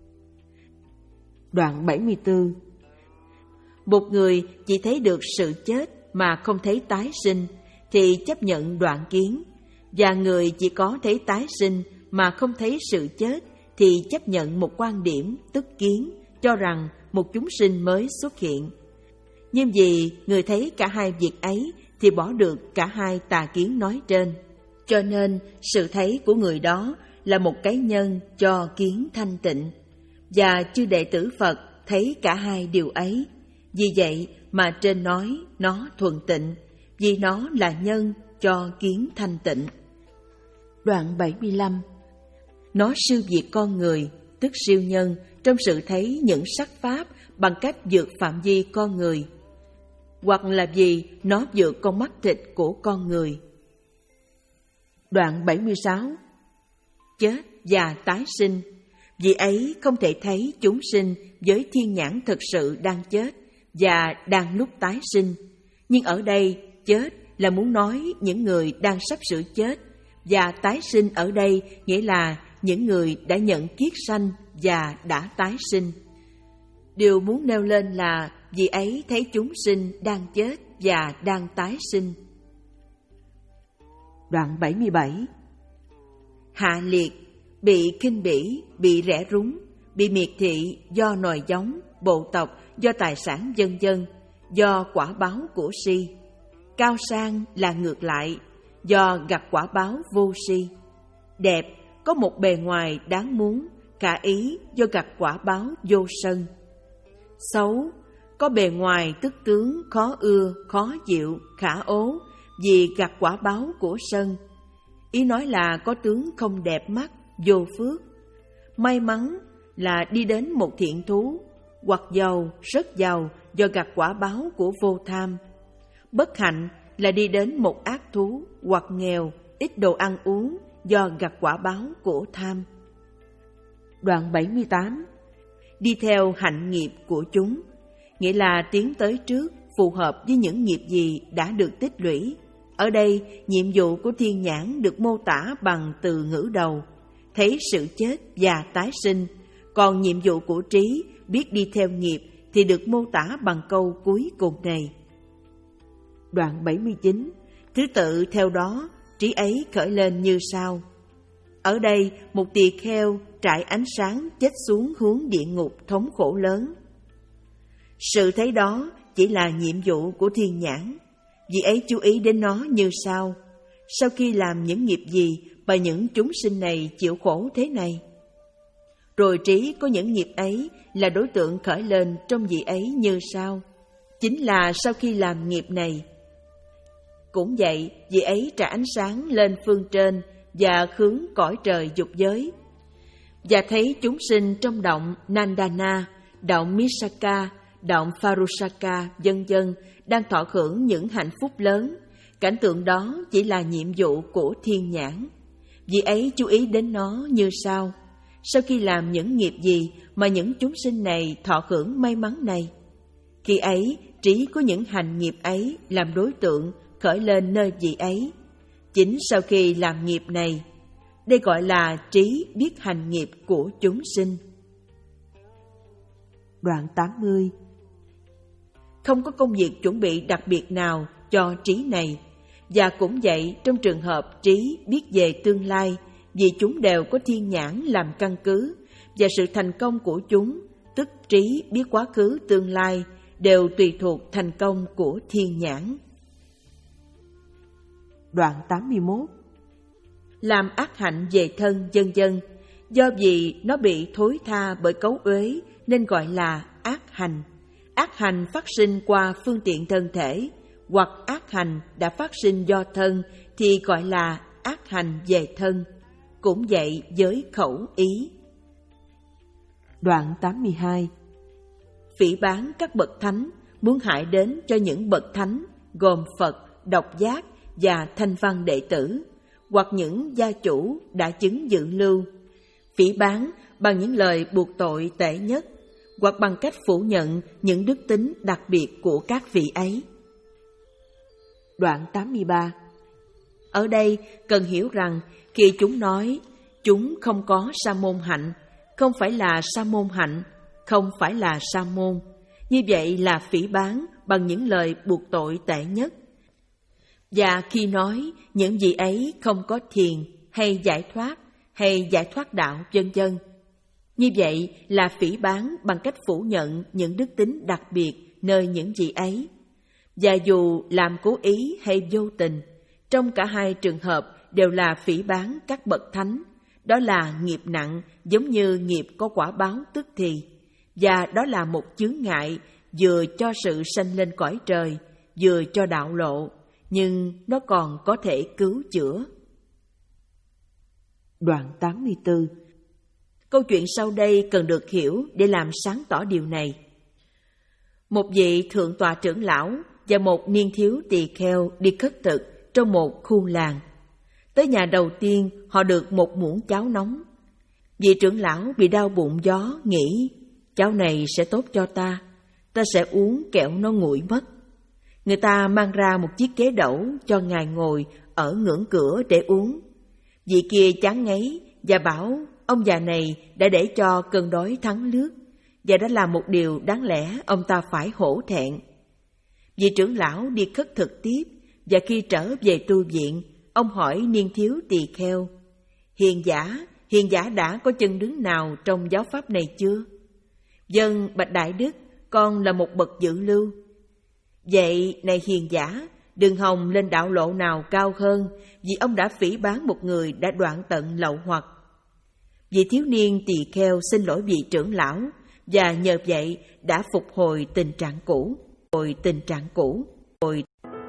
Đoạn bảy mươi tư. Một người chỉ thấy được sự chết mà không thấy tái sinh thì chấp nhận đoạn kiến, và người chỉ có thấy tái sinh mà không thấy sự chết thì chấp nhận một quan điểm tức kiến, cho rằng một chúng sinh mới xuất hiện. Nhưng vì người thấy cả hai việc ấy thì bỏ được cả hai tà kiến nói trên. Cho nên sự thấy của người đó là một cái nhân cho kiến thanh tịnh, và chư đệ tử Phật thấy cả hai điều ấy. Vì vậy mà trên nói nó thuần tịnh, vì nó là nhân cho kiến thanh tịnh. Đoạn bảy mươi lăm. Nó siêu việt con người, tức siêu nhân, trong sự thấy những sắc pháp bằng cách vượt phạm vi con người, hoặc là vì nó vượt con mắt thịt của con người. Đoạn bảy mươi sáu. Chết và tái sinh, vì ấy không thể thấy chúng sinh với thiên nhãn thực sự đang chết và đang lúc tái sinh. Nhưng ở đây chết là muốn nói những người đang sắp sửa chết, và tái sinh ở đây nghĩa là những người đã nhận kiết sanh và đã tái sinh. Điều muốn nêu lên là vì ấy thấy chúng sinh đang chết và đang tái sinh. Đoạn bảy mươi bảy. Hạ liệt, bị khinh bỉ, bị rẽ rúng, bị miệt thị do nòi giống, bộ tộc, do tài sản vân vân, do quả báo của si. Cao sang là ngược lại, do gặt quả báo vô si. Đẹp, có một bề ngoài đáng muốn, cả ý do gặt quả báo vô sân. Xấu, có bề ngoài tức tướng khó ưa, khó chịu, khả ố, vì gặt quả báo của sân. Ý nói là có tướng không đẹp mắt, vô phước. May mắn là đi đến một thiện thú, hoặc giàu, rất giàu do gặt quả báo của vô tham. Bất hạnh là đi đến một ác thú, hoặc nghèo, ít đồ ăn uống do gặt quả báo của tham. Đoạn bảy mươi tám. Đi theo hạnh nghiệp của chúng, nghĩa là tiến tới trước, phù hợp với những nghiệp gì đã được tích lũy. Ở đây, nhiệm vụ của thiên nhãn được mô tả bằng từ ngữ đầu, thấy sự chết và tái sinh, còn nhiệm vụ của trí, biết đi theo nghiệp, thì được mô tả bằng câu cuối cùng này. Đoạn bảy mươi chín. Thứ tự theo đó, trí ấy khởi lên như sau. Ở đây, một tỳ kheo trải ánh sáng chết xuống hướng địa ngục thống khổ lớn. Sự thấy đó chỉ là nhiệm vụ của thiên nhãn, vì ấy chú ý đến nó như sau. Sau khi làm những nghiệp gì mà những chúng sinh này chịu khổ thế này? Rồi trí có những nghiệp ấy là đối tượng khởi lên trong vị ấy như sau. Chính là sau khi làm nghiệp này. Cũng vậy, vị ấy trả ánh sáng lên phương trên và hướng cõi trời dục giới, và thấy chúng sinh trong động Nandana, động Misaka, động Farusaka, vân vân đang thọ hưởng những hạnh phúc lớn. Cảnh tượng đó chỉ là nhiệm vụ của thiên nhãn. Vì ấy chú ý đến nó như sau. Sau khi làm những nghiệp gì mà những chúng sinh này thọ hưởng may mắn này? Khi ấy, trí có những hành nghiệp ấy làm đối tượng khởi lên nơi vị ấy. Chính sau khi làm nghiệp này, đây gọi là trí biết hành nghiệp của chúng sinh. Đoạn tám mươi. Không có công việc chuẩn bị đặc biệt nào cho trí này, và cũng vậy trong trường hợp trí biết về tương lai, vì chúng đều có thiên nhãn làm căn cứ, và sự thành công của chúng, tức trí biết quá khứ tương lai, đều tùy thuộc thành công của thiên nhãn. Đoạn tám mươi mốt. Làm ác hạnh về thân vân vân, do vì nó bị thối tha bởi cấu uế nên gọi là ác hành. Ác hành phát sinh qua phương tiện thân thể, hoặc ác hành đã phát sinh do thân thì gọi là ác hành về thân. Cũng vậy với khẩu ý. Đoạn tám mươi hai. Phỉ báng các bậc thánh, muốn hại đến cho những bậc thánh gồm Phật, Độc Giác và Thanh Văn đệ tử, hoặc những gia chủ đã chứng dự lưu. Phỉ báng bằng những lời buộc tội tệ nhất, hoặc bằng cách phủ nhận những đức tính đặc biệt của các vị ấy. Đoạn tám mươi ba. Ở đây cần hiểu rằng khi chúng nói chúng không có sa môn hạnh, không phải là sa môn hạnh, không phải là sa môn, như vậy là phỉ báng bằng những lời buộc tội tệ nhất. Và khi nói những vị ấy không có thiền hay giải thoát hay giải thoát đạo vân vân, như vậy là phỉ báng bằng cách phủ nhận những đức tính đặc biệt nơi những vị ấy. Và dù làm cố ý hay vô tình, trong cả hai trường hợp đều là phỉ báng các bậc thánh. Đó là nghiệp nặng, giống như nghiệp có quả báo tức thì. Và đó là một chướng ngại vừa cho sự sanh lên cõi trời, vừa cho đạo lộ, nhưng nó còn có thể cứu chữa. Đoạn tám mươi tư. Câu chuyện sau đây cần được hiểu để làm sáng tỏ điều này. Một vị thượng tọa trưởng lão và một niên thiếu tỳ kheo đi khất thực trong một khu làng. Tới nhà đầu tiên, họ được một muỗng cháo nóng. Vị trưởng lão bị đau bụng gió, nghĩ, cháo này sẽ tốt cho ta, ta sẽ uống kẻo nó nguội mất. Người ta mang ra một chiếc ghế đẩu cho ngài ngồi ở ngưỡng cửa để uống. Vị kia chán ngấy và bảo ông già này đã để cho cơn đói thắng lướt, và đó là một điều đáng lẽ ông ta phải hổ thẹn. Vị trưởng lão đi khất thực tiếp, và khi trở về tu viện, ông hỏi niên thiếu tỳ kheo, hiền giả, hiền giả đã có chân đứng nào trong giáo pháp này chưa? Vâng, bạch đại đức, con là một bậc dự lưu. Vậy, này hiền giả, đừng hòng lên đạo lộ nào cao hơn, vì ông đã phỉ báng một người đã đoạn tận lậu hoặc. Vị thiếu niên tỳ kheo xin lỗi vị trưởng lão, và nhờ vậy đã phục hồi tình trạng cũ, hồi tình trạng cũ, hồi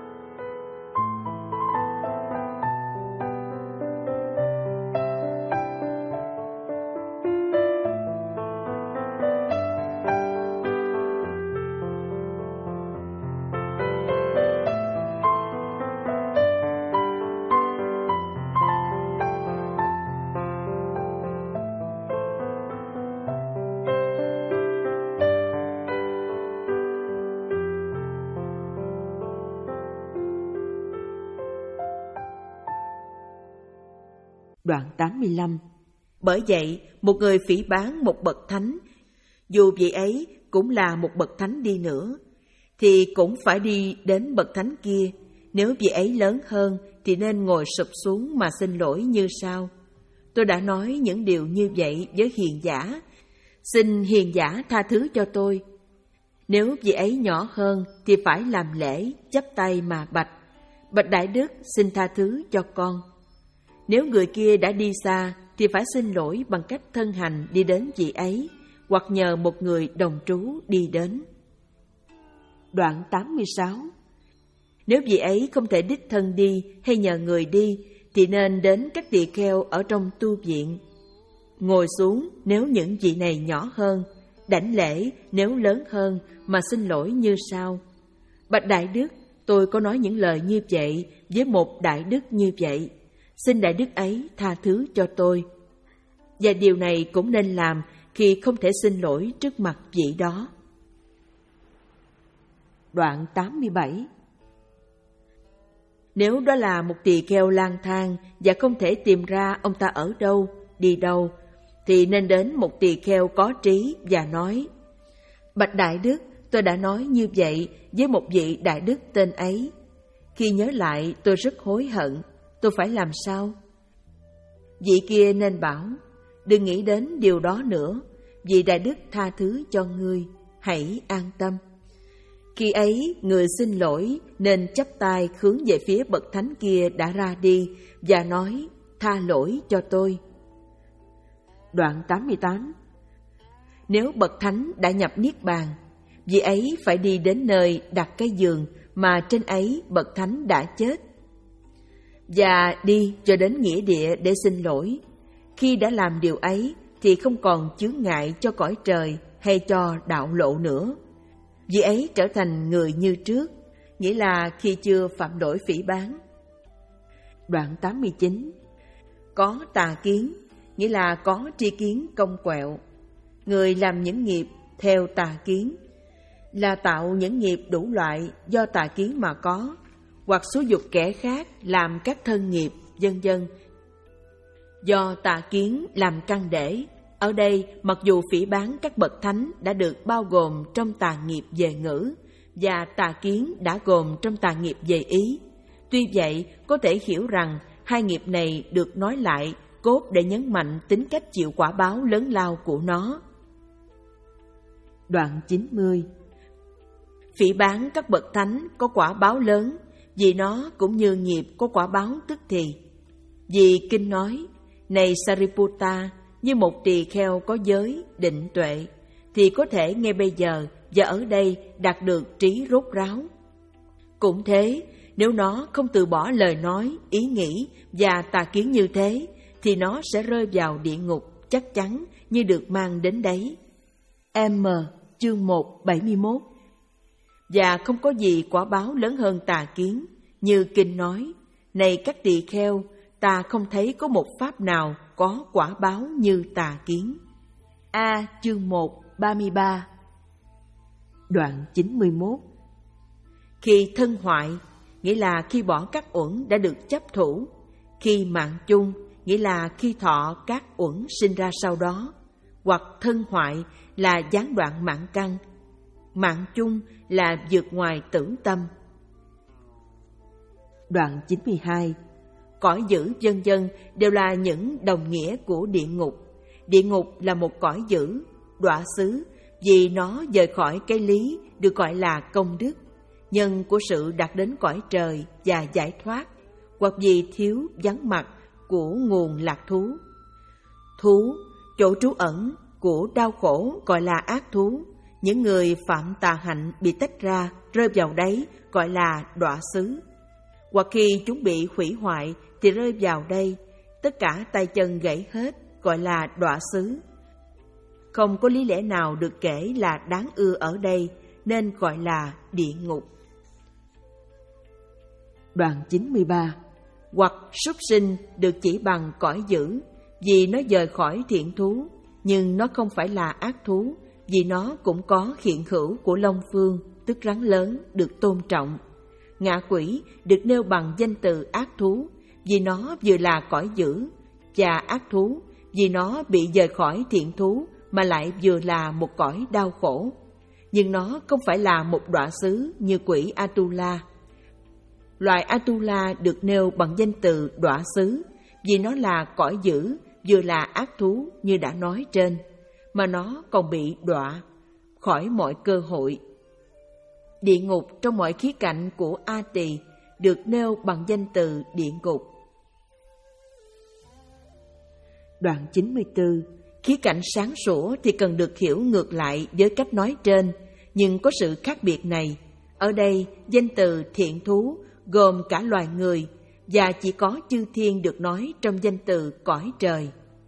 Đoạn tám mươi lăm. Bởi vậy, một người phỉ báng một bậc thánh, dù vị ấy cũng là một bậc thánh đi nữa, thì cũng phải đi đến bậc thánh kia. Nếu vị ấy lớn hơn, thì nên ngồi sụp xuống mà xin lỗi như sau. Tôi đã nói những điều như vậy với hiền giả, xin hiền giả tha thứ cho tôi. Nếu vị ấy nhỏ hơn, thì phải làm lễ, chắp tay mà bạch, bạch đại đức xin tha thứ cho con. Nếu người kia đã đi xa, thì phải xin lỗi bằng cách thân hành đi đến vị ấy, hoặc nhờ một người đồng trú đi đến. Đoạn tám mươi sáu. Nếu vị ấy không thể đích thân đi hay nhờ người đi, thì nên đến các tỳ kheo ở trong tu viện. Ngồi xuống nếu những vị này nhỏ hơn, đảnh lễ nếu lớn hơn mà xin lỗi như sau. Bạch đại đức, tôi có nói những lời như vậy với một đại đức như vậy. Xin đại đức ấy tha thứ cho tôi. Và điều này cũng nên làm khi không thể xin lỗi trước mặt vị đó. Đoạn tám mươi bảy. Nếu đó là một tỳ kheo lang thang và không thể tìm ra ông ta ở đâu, đi đâu, thì nên đến một tỳ kheo có trí và nói, bạch đại đức, tôi đã nói như vậy với một vị đại đức tên ấy. Khi nhớ lại tôi rất hối hận, tôi phải làm sao? Vị kia nên bảo, đừng nghĩ đến điều đó nữa, vì đại đức tha thứ cho ngươi, hãy an tâm. Khi ấy, người xin lỗi nên chắp tay hướng về phía bậc thánh kia đã ra đi và nói, tha lỗi cho tôi. Đoạn tám mươi tám. Nếu bậc thánh đã nhập niết bàn, vị ấy phải đi đến nơi đặt cái giường mà trên ấy bậc thánh đã chết, và đi cho đến nghĩa địa để xin lỗi. Khi đã làm điều ấy thì không còn chướng ngại cho cõi trời hay cho đạo lộ nữa. Vị ấy trở thành người như trước, nghĩa là khi chưa phạm lỗi phỉ báng. Đoạn tám mươi chín. Có tà kiến, nghĩa là có tri kiến cong quẹo. Người làm những nghiệp theo tà kiến là tạo những nghiệp đủ loại do tà kiến mà có, hoặc xúi giục kẻ khác làm các thân nghiệp, vân vân. Do tà kiến làm căn để, ở đây mặc dù phỉ báng các bậc thánh đã được bao gồm trong tà nghiệp về ngữ, và tà kiến đã gồm trong tà nghiệp về ý. Tuy vậy, có thể hiểu rằng hai nghiệp này được nói lại cốt để nhấn mạnh tính cách chịu quả báo lớn lao của nó. Đoạn chín mươi. Phỉ báng các bậc thánh có quả báo lớn, vì nó cũng như nghiệp có quả báo tức thì. Vì kinh nói, này Sariputta, như một tỳ kheo có giới, định tuệ, thì có thể ngay bây giờ và ở đây đạt được trí rốt ráo. Cũng thế, nếu nó không từ bỏ lời nói, ý nghĩ và tà kiến như thế, thì nó sẽ rơi vào địa ngục chắc chắn như được mang đến đấy. M. Chương một bảy mươi mốt. Và không có gì quả báo lớn hơn tà kiến, như kinh nói, này các tỳ kheo, ta không thấy có một pháp nào có quả báo như tà kiến. A. Chương một ba mươi ba. Đoạn chín mươi mốt. Khi thân hoại, nghĩa là khi bỏ các uẩn đã được chấp thủ. Khi mạng chung, nghĩa là khi thọ các uẩn sinh ra sau đó. Hoặc thân hoại là gián đoạn mạng căn. Mạng chung là vượt ngoài tử tâm. Đoạn chín mươi hai. Cõi dữ vân vân đều là những đồng nghĩa của địa ngục. Địa ngục là một cõi dữ, đọa xứ, vì nó rời khỏi cái lý được gọi là công đức, nhân của sự đạt đến cõi trời và giải thoát, hoặc vì thiếu vắng mặt của nguồn lạc thú. Thú, chỗ trú ẩn của đau khổ gọi là ác thú. Những người phạm tà hạnh bị tách ra, rơi vào đấy gọi là đọa xứ. Hoặc khi chúng bị hủy hoại thì rơi vào đây, tất cả tay chân gãy hết gọi là đọa xứ. Không có lý lẽ nào được kể là đáng ưa ở đây, nên gọi là địa ngục. Đoạn chín mươi ba. Hoặc súc sinh được chỉ bằng cõi dữ, vì nó rời khỏi thiện thú, nhưng nó không phải là ác thú, vì nó cũng có hiện hữu của long phương, tức rắn lớn, được tôn trọng. Ngạ quỷ được nêu bằng danh từ ác thú, vì nó vừa là cõi dữ, và ác thú vì nó bị rời khỏi thiện thú mà lại vừa là một cõi đau khổ. Nhưng nó không phải là một đọa xứ như quỷ Atula. Loài Atula được nêu bằng danh từ đọa xứ, vì nó là cõi dữ, vừa là ác thú như đã nói trên, mà nó còn bị đọa khỏi mọi cơ hội. Địa ngục trong mọi khía cạnh của A Tỳ được nêu bằng danh từ địa ngục. Đoạn chín mươi tư. Khía cạnh sáng sủa thì cần được hiểu ngược lại với cách nói trên, nhưng có sự khác biệt này. Ở đây, danh từ thiện thú gồm cả loài người, và chỉ có chư thiên được nói trong danh từ cõi trời.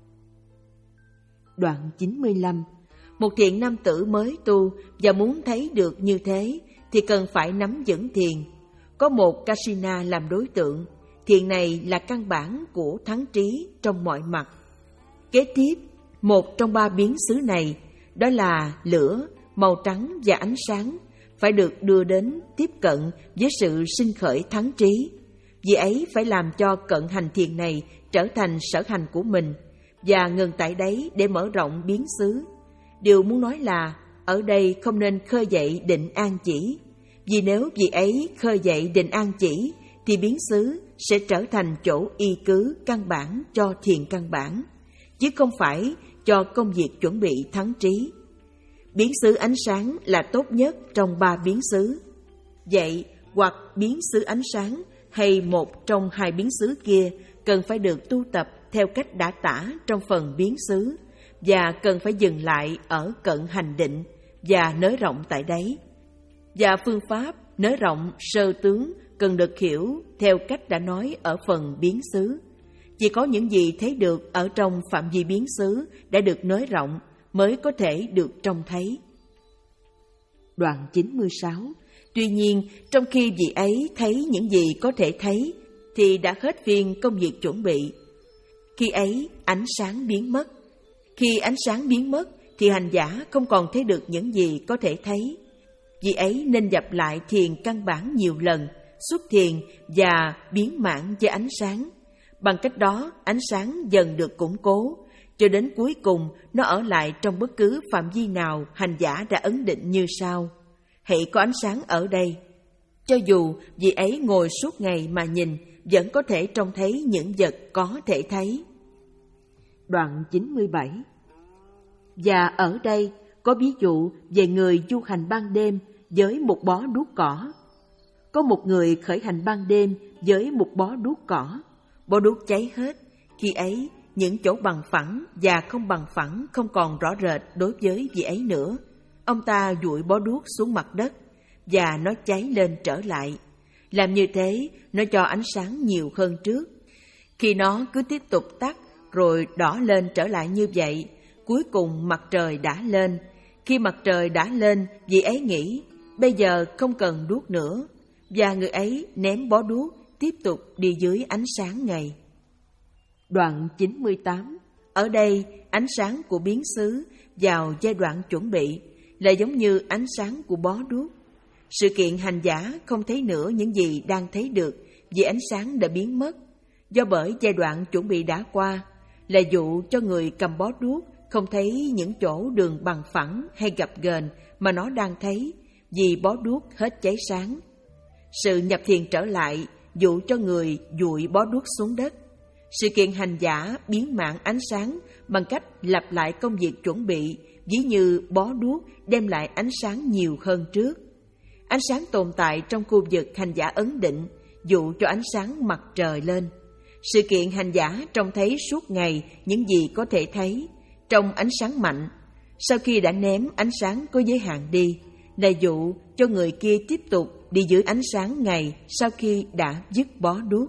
Đoạn chín mươi lăm. Một thiện nam tử mới tu và muốn thấy được như thế thì cần phải nắm vững thiền. Có một Kasina làm đối tượng, thiền này là căn bản của thắng trí trong mọi mặt. Kế tiếp, một trong ba biến xứ này, đó là lửa, màu trắng và ánh sáng, phải được đưa đến tiếp cận với sự sinh khởi thắng trí. Vì ấy phải làm cho cận hành thiền này trở thành sở hành của mình, và ngừng tại đấy để mở rộng biến xứ. Điều muốn nói là, ở đây không nên khơi dậy định an chỉ, vì nếu vị ấy khơi dậy định an chỉ, thì biến xứ sẽ trở thành chỗ y cứ căn bản cho thiền căn bản, chứ không phải cho công việc chuẩn bị thắng trí. Biến xứ ánh sáng là tốt nhất trong ba biến xứ. Vậy, hoặc biến xứ ánh sáng hay một trong hai biến xứ kia cần phải được tu tập theo cách đã tả trong phần biến xứ, và cần phải dừng lại ở cận hành định và nới rộng tại đấy. Và phương pháp nới rộng sơ tướng cần được hiểu theo cách đã nói ở phần biến xứ. Chỉ có những gì thấy được ở trong phạm vi biến xứ đã được nới rộng mới có thể được trông thấy. Đoạn chín mươi sáu. Tuy nhiên, trong khi vị ấy thấy những gì có thể thấy, thì đã hết phiên công việc chuẩn bị. Khi ấy, ánh sáng biến mất. Khi ánh sáng biến mất, thì hành giả không còn thấy được những gì có thể thấy. Vì ấy nên dập lại thiền căn bản nhiều lần, xuất thiền và biến mãn với ánh sáng. Bằng cách đó, ánh sáng dần được củng cố, cho đến cuối cùng nó ở lại trong bất cứ phạm vi nào hành giả đã ấn định như sau. Hãy có ánh sáng ở đây. Cho dù vị ấy ngồi suốt ngày mà nhìn, vẫn có thể trông thấy những vật có thể thấy. Đoạn chín mươi bảy. Và ở đây có ví dụ về người du hành ban đêm với một bó đuốc cỏ. Có một người khởi hành ban đêm với một bó đuốc cỏ. Bó đuốc cháy hết. Khi ấy, những chỗ bằng phẳng và không bằng phẳng không còn rõ rệt đối với vị ấy nữa. Ông ta dụi bó đuốc xuống mặt đất và nó cháy lên trở lại. Làm như thế, nó cho ánh sáng nhiều hơn trước. Khi nó cứ tiếp tục tắt rồi đỏ lên trở lại như vậy, cuối cùng mặt trời đã lên. Khi mặt trời đã lên, vị ấy nghĩ, bây giờ không cần đuốc nữa. Và người ấy ném bó đuốc, tiếp tục đi dưới ánh sáng ngày. Đoạn chín mươi tám. Ở đây, ánh sáng của biến xứ vào giai đoạn chuẩn bị là giống như ánh sáng của bó đuốc. Sự kiện hành giả không thấy nữa những gì đang thấy được vì ánh sáng đã biến mất. Do bởi giai đoạn chuẩn bị đã qua, là dụ cho người cầm bó đuốc không thấy những chỗ đường bằng phẳng hay gập ghềnh mà nó đang thấy vì bó đuốc hết cháy sáng. Sự nhập thiền trở lại dụ cho người dụi bó đuốc xuống đất. Sự kiện hành giả biến mạng ánh sáng bằng cách lặp lại công việc chuẩn bị, ví như bó đuốc đem lại ánh sáng nhiều hơn trước. Ánh sáng tồn tại trong khu vực hành giả ấn định, dụ cho ánh sáng mặt trời lên. Sự kiện hành giả trông thấy suốt ngày những gì có thể thấy, trong ánh sáng mạnh. Sau khi đã ném ánh sáng có giới hạn đi, là dụ cho người kia tiếp tục đi dưới ánh sáng ngày sau khi đã dứt bó đuốc.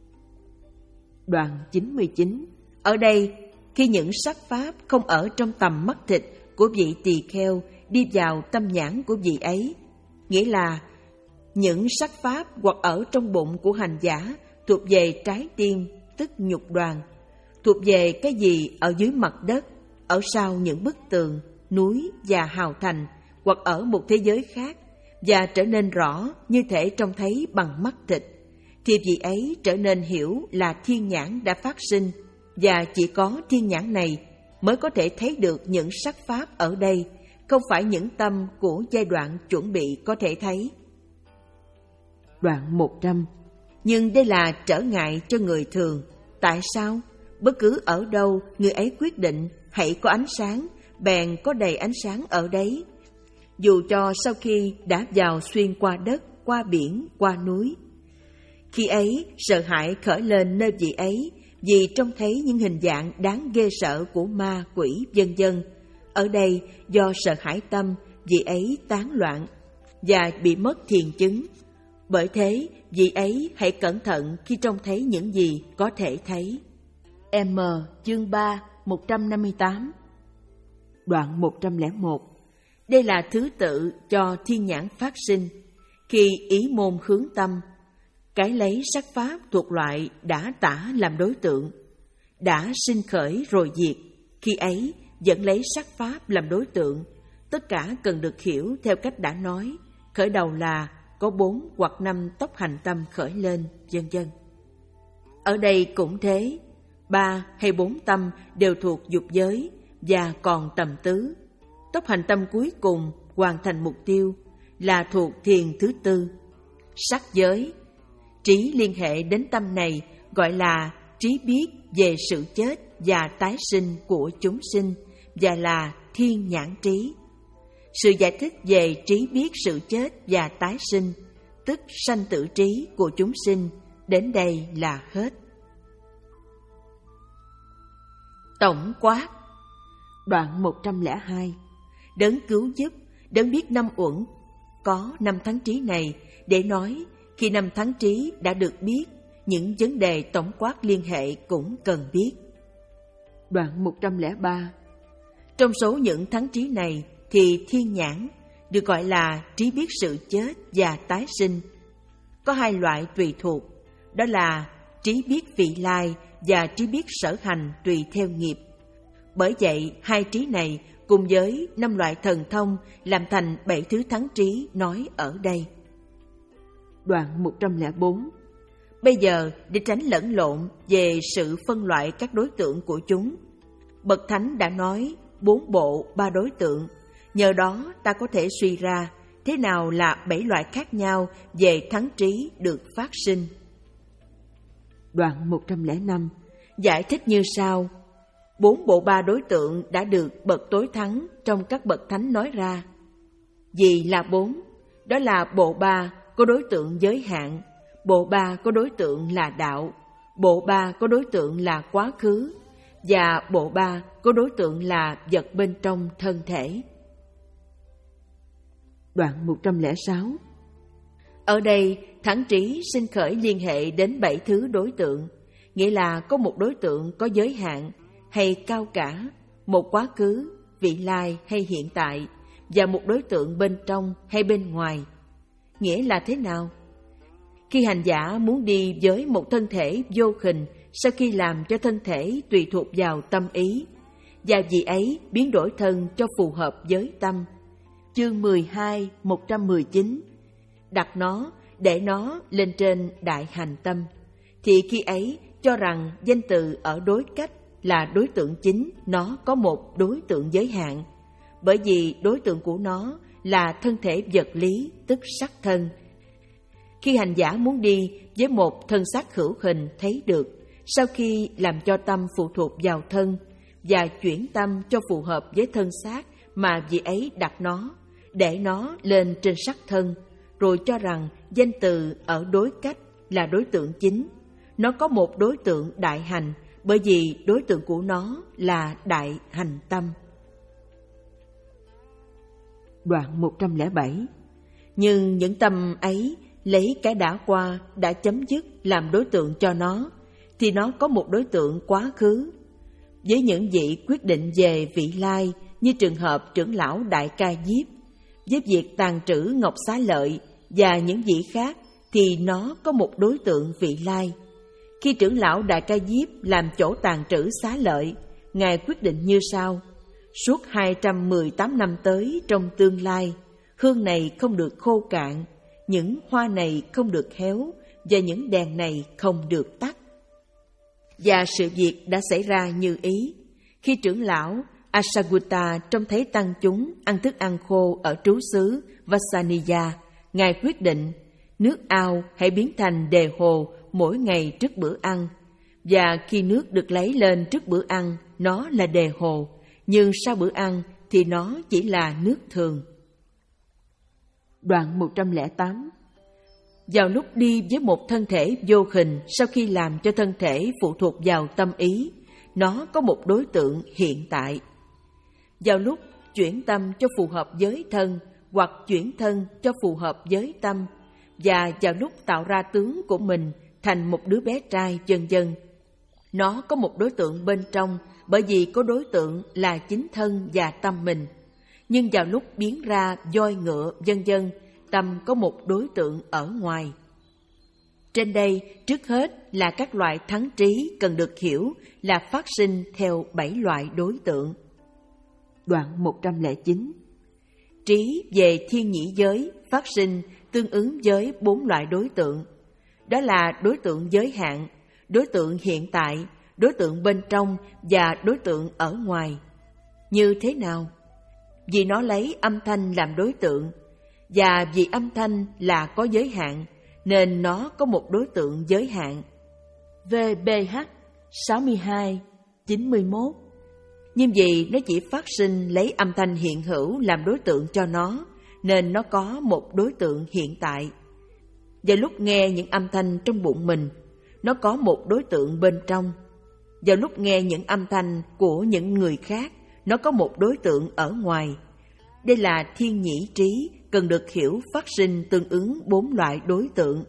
Đoạn chín mươi chín. Ở đây, khi những sắc pháp không ở trong tầm mắt thịt của vị tỳ kheo đi vào tâm nhãn của vị ấy, nghĩa là những sắc pháp hoặc ở trong bụng của hành giả thuộc về trái tim, tức nhục đoàn, thuộc về cái gì ở dưới mặt đất, ở sau những bức tường, núi và hào thành, hoặc ở một thế giới khác, và trở nên rõ như thể trông thấy bằng mắt thịt, thì vị ấy trở nên hiểu là thiên nhãn đã phát sinh, và chỉ có thiên nhãn này mới có thể thấy được những sắc pháp ở đây, không phải những tâm của giai đoạn chuẩn bị có thể thấy. Đoạn một trăm. Nhưng đây là trở ngại cho người thường. Tại sao? Bất cứ ở đâu người ấy quyết định hãy có ánh sáng, bèn có đầy ánh sáng ở đấy. Dù cho sau khi đã vào xuyên qua đất, qua biển, qua núi. Khi ấy, sợ hãi khởi lên nơi vị ấy, vì trông thấy những hình dạng đáng ghê sợ của ma, quỷ, vân vân. Ở đây, do sợ hãi tâm, vị ấy tán loạn và bị mất thiền chứng. Bởi thế, vị ấy hãy cẩn thận khi trông thấy những gì có thể thấy. M. Chương ba, một trăm năm mươi tám. Đoạn một trăm lẻ một. Đây là thứ tự cho thiên nhãn phát sinh. Khi ý môn hướng tâm, cái lấy sắc pháp thuộc loại đã tả làm đối tượng, đã sinh khởi rồi diệt, khi ấy vẫn lấy sắc pháp làm đối tượng. Tất cả cần được hiểu theo cách đã nói. Khởi đầu là có bốn hoặc năm tốc hành tâm khởi lên, vân vân. Ở đây cũng thế, ba hay bốn tâm đều thuộc dục giới và còn tầm tứ. Tốc hành tâm cuối cùng hoàn thành mục tiêu là thuộc thiền thứ tư, sắc giới. Trí liên hệ đến tâm này gọi là trí biết về sự chết và tái sinh của chúng sinh, và là thiên nhãn trí. Sự giải thích về trí biết sự chết và tái sinh, tức sanh tử trí của chúng sinh, đến đây là hết. Tổng quát. Đoạn một trăm lẻ hai. Đấng cứu giúp, đấng biết năm uẩn, có năm thắng trí này để nói khi năm thắng trí đã được biết, những vấn đề tổng quát liên hệ cũng cần biết. Đoạn một trăm lẻ ba. Trong số những thắng trí này thì thiên nhãn được gọi là trí biết sự chết và tái sinh. Có hai loại tùy thuộc, đó là trí biết vị lai và trí biết sở hành tùy theo nghiệp. Bởi vậy, hai trí này cùng với năm loại thần thông làm thành bảy thứ thắng trí nói ở đây. Đoạn một trăm lẻ bốn. Bây giờ, để tránh lẫn lộn về sự phân loại các đối tượng của chúng, Bậc Thánh đã nói bốn bộ ba đối tượng. Nhờ đó ta có thể suy ra thế nào là bảy loại khác nhau về thắng trí được phát sinh. Đoạn một trăm lẻ năm giải thích như sau. Bốn bộ ba đối tượng đã được bậc tối thắng trong các bậc thánh nói ra. Vì là bốn, Đó là bộ ba có đối tượng giới hạn, bộ ba có đối tượng là đạo, bộ ba có đối tượng là quá khứ, và bộ ba có đối tượng là vật bên trong thân thể. Đoạn một trăm lẻ sáu. Ở đây, thẳng trí sinh khởi liên hệ đến bảy thứ đối tượng, nghĩa là có một đối tượng có giới hạn hay cao cả, một quá khứ, vị lai hay hiện tại, và một đối tượng bên trong hay bên ngoài. Nghĩa là thế nào? Khi hành giả muốn đi với một thân thể vô hình, sau khi làm cho thân thể tùy thuộc vào tâm ý, và vì ấy biến đổi thân cho phù hợp với tâm. Chương mười hai, một trăm mười chín. Đặt nó, để nó lên trên đại hành tâm, thì khi ấy cho rằng danh từ ở đối cách là đối tượng chính, nó có một đối tượng giới hạn, bởi vì đối tượng của nó là thân thể vật lý, tức sắc thân. Khi hành giả muốn đi với một thân xác hữu hình thấy được, sau khi làm cho tâm phụ thuộc vào thân và chuyển tâm cho phù hợp với thân xác mà vị ấy đặt nó, để nó lên trên sắc thân, rồi cho rằng danh từ ở đối cách là đối tượng chính, nó có một đối tượng đại hành, bởi vì đối tượng của nó là đại hành tâm. Đoạn một trăm lẻ bảy. Nhưng những tâm ấy lấy cái đã qua, đã chấm dứt làm đối tượng cho nó, thì nó có một đối tượng quá khứ. Với những vị quyết định về vị lai, như trường hợp trưởng lão Đại Ca Diếp, với việc tàn trữ ngọc xá lợi và những vị khác, thì nó có một đối tượng vị lai. Khi trưởng lão Đại Ca Diếp làm chỗ tàn trữ xá lợi, Ngài quyết định như sau: suốt hai trăm mười tám năm tới trong tương lai, hương này không được khô cạn, những hoa này không được héo, và những đèn này không được tắt. Và sự việc đã xảy ra như ý. Khi trưởng lão Asagutta trông thấy tăng chúng ăn thức ăn khô ở trú xứ Vassaniya, Ngài quyết định nước ao hãy biến thành đề hồ mỗi ngày trước bữa ăn, và khi nước được lấy lên trước bữa ăn, nó là đề hồ, nhưng sau bữa ăn thì nó chỉ là nước thường. Đoạn một trăm lẻ tám. Vào lúc đi với một thân thể vô hình, sau khi làm cho thân thể phụ thuộc vào tâm ý, nó có một đối tượng hiện tại. Vào lúc chuyển tâm cho phù hợp với thân, hoặc chuyển thân cho phù hợp với tâm, và vào lúc tạo ra tướng của mình thành một đứa bé trai, vân vân, nó có một đối tượng bên trong, bởi vì có đối tượng là chính thân và tâm mình. Nhưng vào lúc biến ra voi ngựa, vân vân, tâm có một đối tượng ở ngoài. Trên đây, trước hết là các loại thắng trí cần được hiểu là phát sinh theo bảy loại đối tượng. Đoạn một trăm lẻ chín. Trí về thiên nhĩ giới phát sinh tương ứng với bốn loại đối tượng. Đó là đối tượng giới hạn, đối tượng hiện tại, đối tượng bên trong và đối tượng ở ngoài. Như thế nào? Vì nó lấy âm thanh làm đối tượng, và vì âm thanh là có giới hạn, nên nó có một đối tượng giới hạn. vê bê hát sáu mươi hai chín mươi mốt. Nhưng vì nó chỉ phát sinh lấy âm thanh hiện hữu làm đối tượng cho nó, nên nó có một đối tượng hiện tại. Vào lúc nghe những âm thanh trong bụng mình, nó có một đối tượng bên trong. Vào lúc nghe những âm thanh của những người khác, nó có một đối tượng ở ngoài. Đây là thiên nhĩ trí cần được hiểu phát sinh tương ứng bốn loại đối tượng.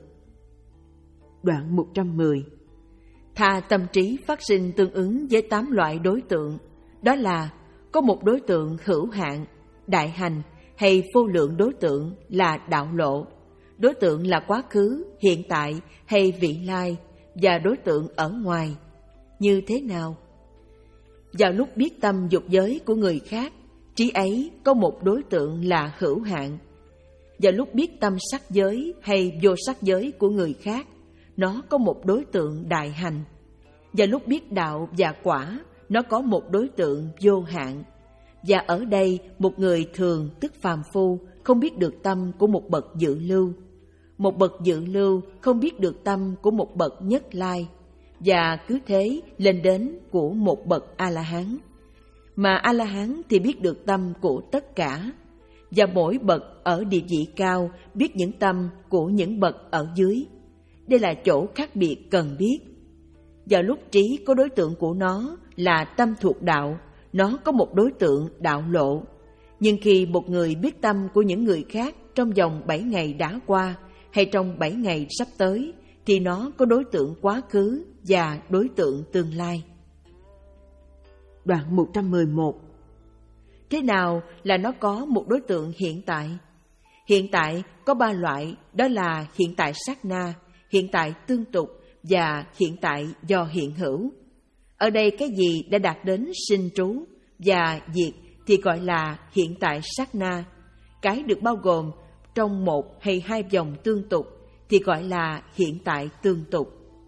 Đoạn một trăm mười. Tha tâm trí phát sinh tương ứng với tám loại đối tượng. Đó là có một đối tượng hữu hạn, đại hành hay vô lượng đối tượng là đạo lộ, đối tượng là quá khứ, hiện tại hay vị lai, và đối tượng ở ngoài. Như thế nào? Vào lúc biết tâm dục giới của người khác, trí ấy có một đối tượng là hữu hạn. Vào lúc biết tâm sắc giới hay vô sắc giới của người khác, nó có một đối tượng đại hành. Vào lúc biết đạo và quả, nó có một đối tượng vô hạn. Và ở đây, một người thường tức phàm phu không biết được tâm của một bậc dự lưu. Một bậc dự lưu không biết được tâm của một bậc nhất lai, và cứ thế lên đến của một bậc A-la-hán. Mà A-la-hán thì biết được tâm của tất cả. và mỗi bậc ở địa vị cao biết những tâm của những bậc ở dưới. Đây là chỗ khác biệt cần biết. Vào lúc trí có đối tượng của nó là tâm thuộc đạo, nó có một đối tượng đạo lộ. Nhưng khi một người biết tâm của những người khác trong vòng bảy ngày đã qua hay trong bảy ngày sắp tới, thì nó có đối tượng quá khứ và đối tượng tương lai. Đoạn một trăm mười một. Thế nào là nó có một đối tượng hiện tại? Hiện tại có ba loại, đó là hiện tại sát na, hiện tại tương tục và hiện tại do hiện hữu. Ở đây cái gì đã đạt đến sinh trú và diệt thì gọi là hiện tại sát na. Cái được bao gồm trong một hay hai vòng tương tục thì gọi là hiện tại tương tục.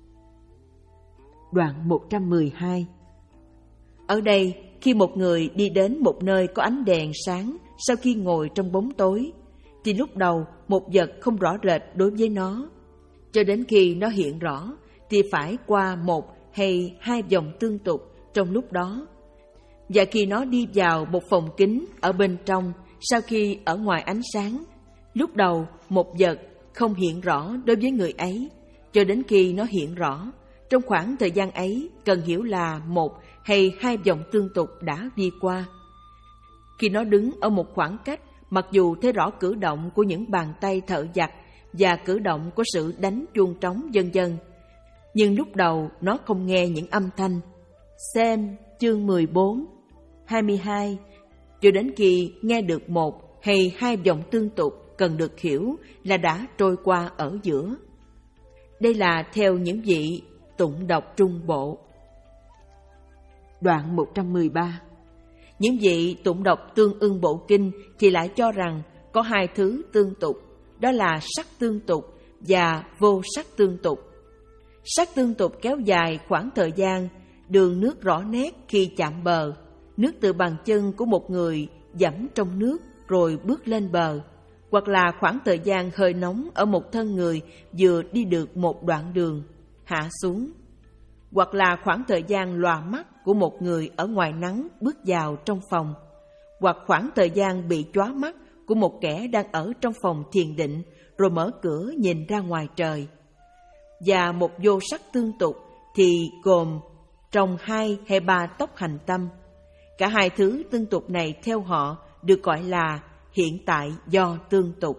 Đoạn một trăm mười hai. Ở đây, khi một người đi đến một nơi có ánh đèn sáng sau khi ngồi trong bóng tối, thì lúc đầu một vật không rõ rệt đối với nó. Cho đến khi nó hiện rõ, thì phải qua một hay hai vòng tương tục trong lúc đó. Và khi nó đi vào một phòng kính ở bên trong, sau khi ở ngoài ánh sáng, lúc đầu một vật không hiện rõ đối với người ấy, cho đến khi nó hiện rõ. Trong khoảng thời gian ấy cần hiểu là một hay hai vòng tương tục đã đi qua. Khi nó đứng ở một khoảng cách, mặc dù thấy rõ cử động của những bàn tay thợ giặt và cử động của sự đánh chuông trống vân vân, nhưng lúc đầu nó không nghe những âm thanh. Xem chương mười bốn, hai mươi hai, cho đến khi nghe được một hay hai vòng tương tục cần được hiểu là đã trôi qua ở giữa. Đây là theo những vị tụng đọc trung bộ. Đoạn một trăm mười ba. Những vị tụng đọc tương ưng bộ kinh thì lại cho rằng có hai thứ tương tục, đó là sắc tương tục và vô sắc tương tục. Sắc tương tục kéo dài khoảng thời gian, đường nước rõ nét khi chạm bờ, nước từ bàn chân của một người dẫm trong nước rồi bước lên bờ, hoặc là khoảng thời gian hơi nóng ở một thân người vừa đi được một đoạn đường, hạ xuống, hoặc là khoảng thời gian lòa mắt của một người ở ngoài nắng bước vào trong phòng, hoặc khoảng thời gian bị chóa mắt của một kẻ đang ở trong phòng thiền định rồi mở cửa nhìn ra ngoài trời. Và một vô sắc tương tục thì gồm trong hai hay ba tốc hành tâm. Cả hai thứ tương tục này theo họ được gọi là hiện tại do tương tục.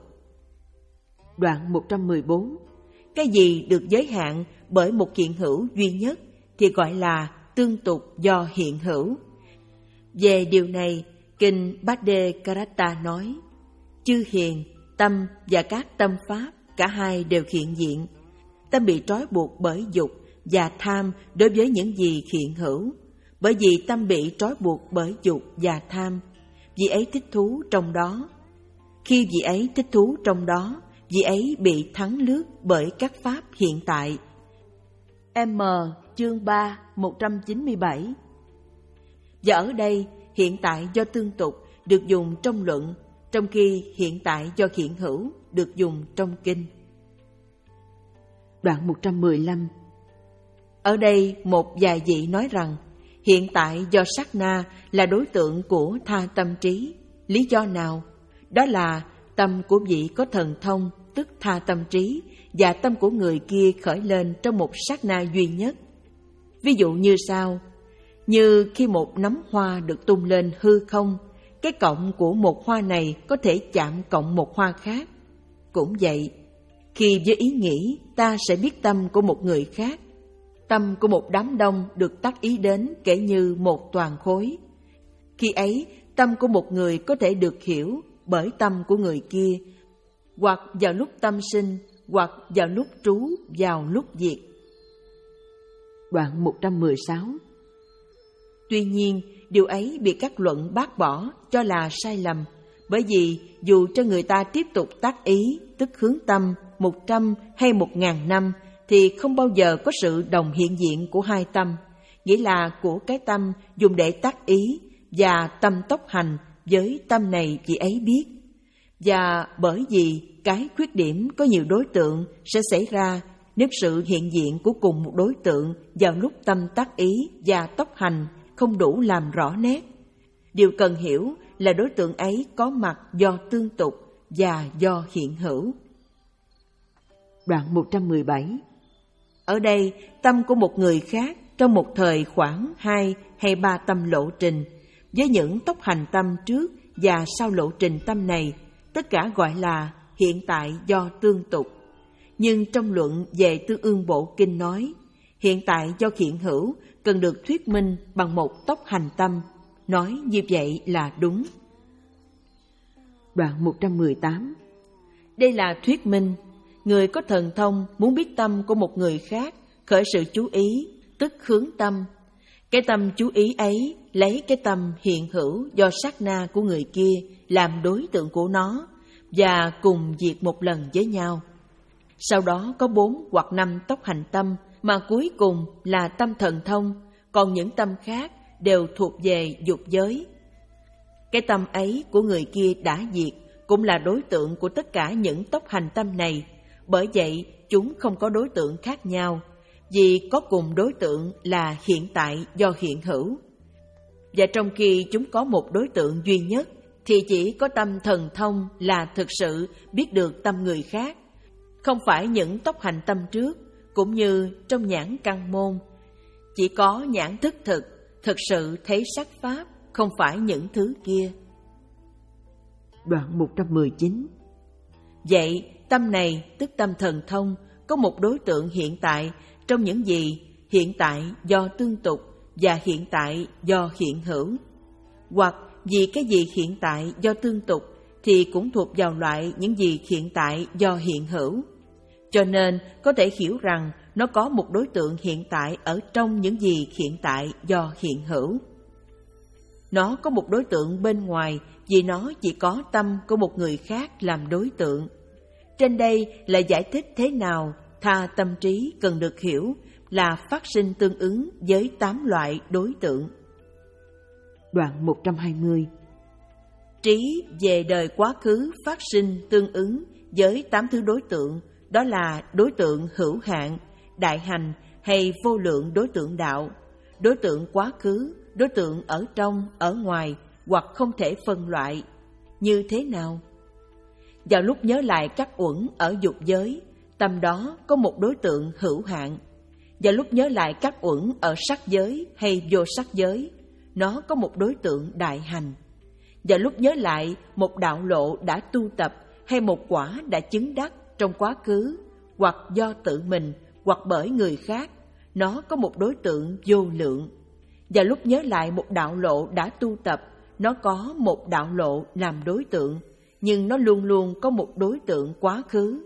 Đoạn một trăm mười bốn. Cái gì được giới hạn bởi một hiện hữu duy nhất thì gọi là tương tục do hiện hữu. Về điều này, kinh Bhaddekarata nói: chư hiền, tâm và các tâm pháp cả hai đều hiện diện. Tâm bị trói buộc bởi dục và tham đối với những gì hiện hữu. Bởi vì tâm bị trói buộc bởi dục và tham, vị ấy thích thú trong đó. Khi vị ấy thích thú trong đó, vị ấy bị thắng lướt bởi các pháp hiện tại. M. Chương ba, một trăm chín mươi bảy. Và ở đây, hiện tại do tương tục được dùng trong luận, trong khi hiện tại do hiện hữu được dùng trong kinh. Đoạn một trăm mười lăm. Ở đây một vài vị nói rằng hiện tại do sát na là đối tượng của tha tâm trí. Lý do nào? Đó là tâm của vị có thần thông, tức tha tâm trí, và tâm của người kia khởi lên trong một sát na duy nhất. Ví dụ như sau: như khi một nắm hoa được tung lên hư không, cái cọng của một hoa này có thể chạm cọng một hoa khác. Cũng vậy, khi với ý nghĩ ta sẽ biết tâm của một người khác, tâm của một đám đông được tác ý đến kể như một toàn khối. Khi ấy, tâm của một người có thể được hiểu bởi tâm của người kia, hoặc vào lúc tâm sinh, hoặc vào lúc trú, vào lúc diệt. Đoạn một trăm mười sáu. Tuy nhiên, điều ấy bị các luận bác bỏ cho là sai lầm, bởi vì dù cho người ta tiếp tục tác ý, tức hướng tâm, một trăm hay một ngàn năm, thì không bao giờ có sự đồng hiện diện của hai tâm, nghĩa là của cái tâm dùng để tác ý và tâm tốc hành với tâm này vị ấy biết. Và bởi vì cái khuyết điểm có nhiều đối tượng sẽ xảy ra nếu sự hiện diện của cùng một đối tượng vào lúc tâm tác ý và tốc hành không đủ làm rõ nét. điều cần hiểu là đối tượng ấy có mặt do tương tục và do hiện hữu. Đoạn một trăm mười bảy. Ở đây, tâm của một người khác trong một thời khoảng hai hay ba tâm lộ trình, với những tốc hành tâm trước và sau lộ trình tâm này, tất cả gọi là hiện tại do tương tục. Nhưng trong luận về Tương Ương Bộ Kinh nói, hiện tại do hiện hữu cần được thuyết minh bằng một tốc hành tâm. Nói như vậy là đúng. Đoạn một trăm mười tám. Đây là thuyết minh. Người có thần thông muốn biết tâm của một người khác, khởi sự chú ý, tức hướng tâm. Cái tâm chú ý ấy lấy cái tâm hiện hữu do sát na của người kia làm đối tượng của nó và cùng diệt một lần với nhau. Sau đó có bốn hoặc năm tốc hành tâm mà cuối cùng là tâm thần thông, còn những tâm khác đều thuộc về dục giới. Cái tâm ấy của người kia đã diệt cũng là đối tượng của tất cả những tốc hành tâm này. Bởi vậy, chúng không có đối tượng khác nhau, vì có cùng đối tượng là hiện tại do hiện hữu. Và trong khi chúng có một đối tượng duy nhất, thì chỉ có tâm thần thông là thực sự biết được tâm người khác, không phải những tốc hành tâm trước, cũng như trong nhãn căn môn. Chỉ có nhãn thức thực, thực sự thấy sắc pháp, không phải những thứ kia. Đoạn một trăm mười chín. Vậy, tâm này, tức tâm thần thông, có một đối tượng hiện tại trong những gì hiện tại do tương tục và hiện tại do hiện hữu. Hoặc vì cái gì hiện tại do tương tục thì cũng thuộc vào loại những gì hiện tại do hiện hữu. Cho nên có thể hiểu rằng nó có một đối tượng hiện tại ở trong những gì hiện tại do hiện hữu. Nó có một đối tượng bên ngoài vì nó chỉ có tâm của một người khác làm đối tượng. Trên đây là giải thích thế nào tha tâm trí cần được hiểu là phát sinh tương ứng với tám loại đối tượng. Đoạn một trăm hai mươi. Trí về đời quá khứ phát sinh tương ứng với tám thứ đối tượng, đó là đối tượng hữu hạn, đại hành hay vô lượng đối tượng đạo, đối tượng quá khứ, đối tượng ở trong, ở ngoài hoặc không thể phân loại. Như thế nào? Vào lúc nhớ lại các uẩn ở dục giới, tâm đó có một đối tượng hữu hạn. Vào lúc nhớ lại các uẩn ở sắc giới hay vô sắc giới, nó có một đối tượng đại hành. Vào lúc nhớ lại một đạo lộ đã tu tập hay một quả đã chứng đắc trong quá khứ, hoặc do tự mình hoặc bởi người khác, nó có một đối tượng vô lượng. Và lúc nhớ lại một đạo lộ đã tu tập, nó có một đạo lộ làm đối tượng, nhưng nó luôn luôn có một đối tượng quá khứ.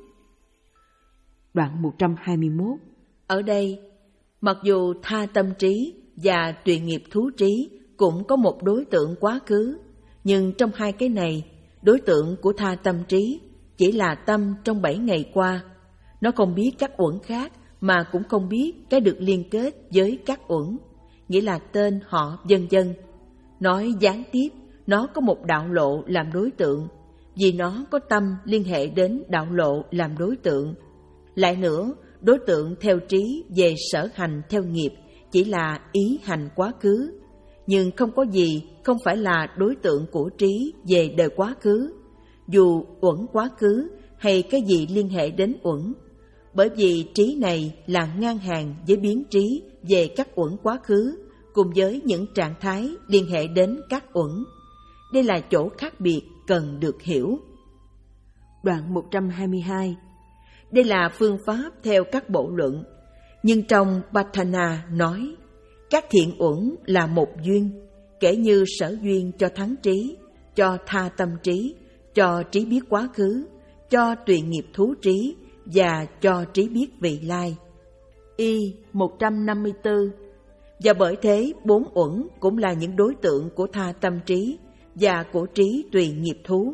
Đoạn một trăm hai mươi mốt. Ở đây, mặc dù tha tâm trí và tùy nghiệp thú trí cũng có một đối tượng quá khứ, nhưng trong hai cái này, đối tượng của tha tâm trí chỉ là tâm trong bảy ngày qua. Nó không biết các uẩn khác mà cũng không biết cái được liên kết với các uẩn, nghĩa là tên, họ, vân vân. Nói gián tiếp, nó có một đạo lộ làm đối tượng, vì nó có tâm liên hệ đến đạo lộ làm đối tượng. Lại nữa, đối tượng theo trí về sở hành theo nghiệp chỉ là ý hành quá khứ, nhưng không có gì không phải là đối tượng của trí về đời quá khứ, dù uẩn quá khứ hay cái gì liên hệ đến uẩn, bởi vì trí này là ngang hàng với biến trí về các uẩn quá khứ cùng với những trạng thái liên hệ đến các uẩn. Đây là chỗ khác biệt cần được hiểu. Đoạn một trăm hai mươi hai. Đây là phương pháp theo các bộ luận, nhưng trong Patthana nói các thiện uẩn là một duyên, kể như sở duyên cho thắng trí, cho tha tâm trí, cho trí biết quá khứ, cho tùy nghiệp thú trí và cho trí biết vị lai. Y một trăm năm mươi tư. Và bởi thế bốn uẩn cũng là những đối tượng của tha tâm trí và của trí tùy nghiệp thú.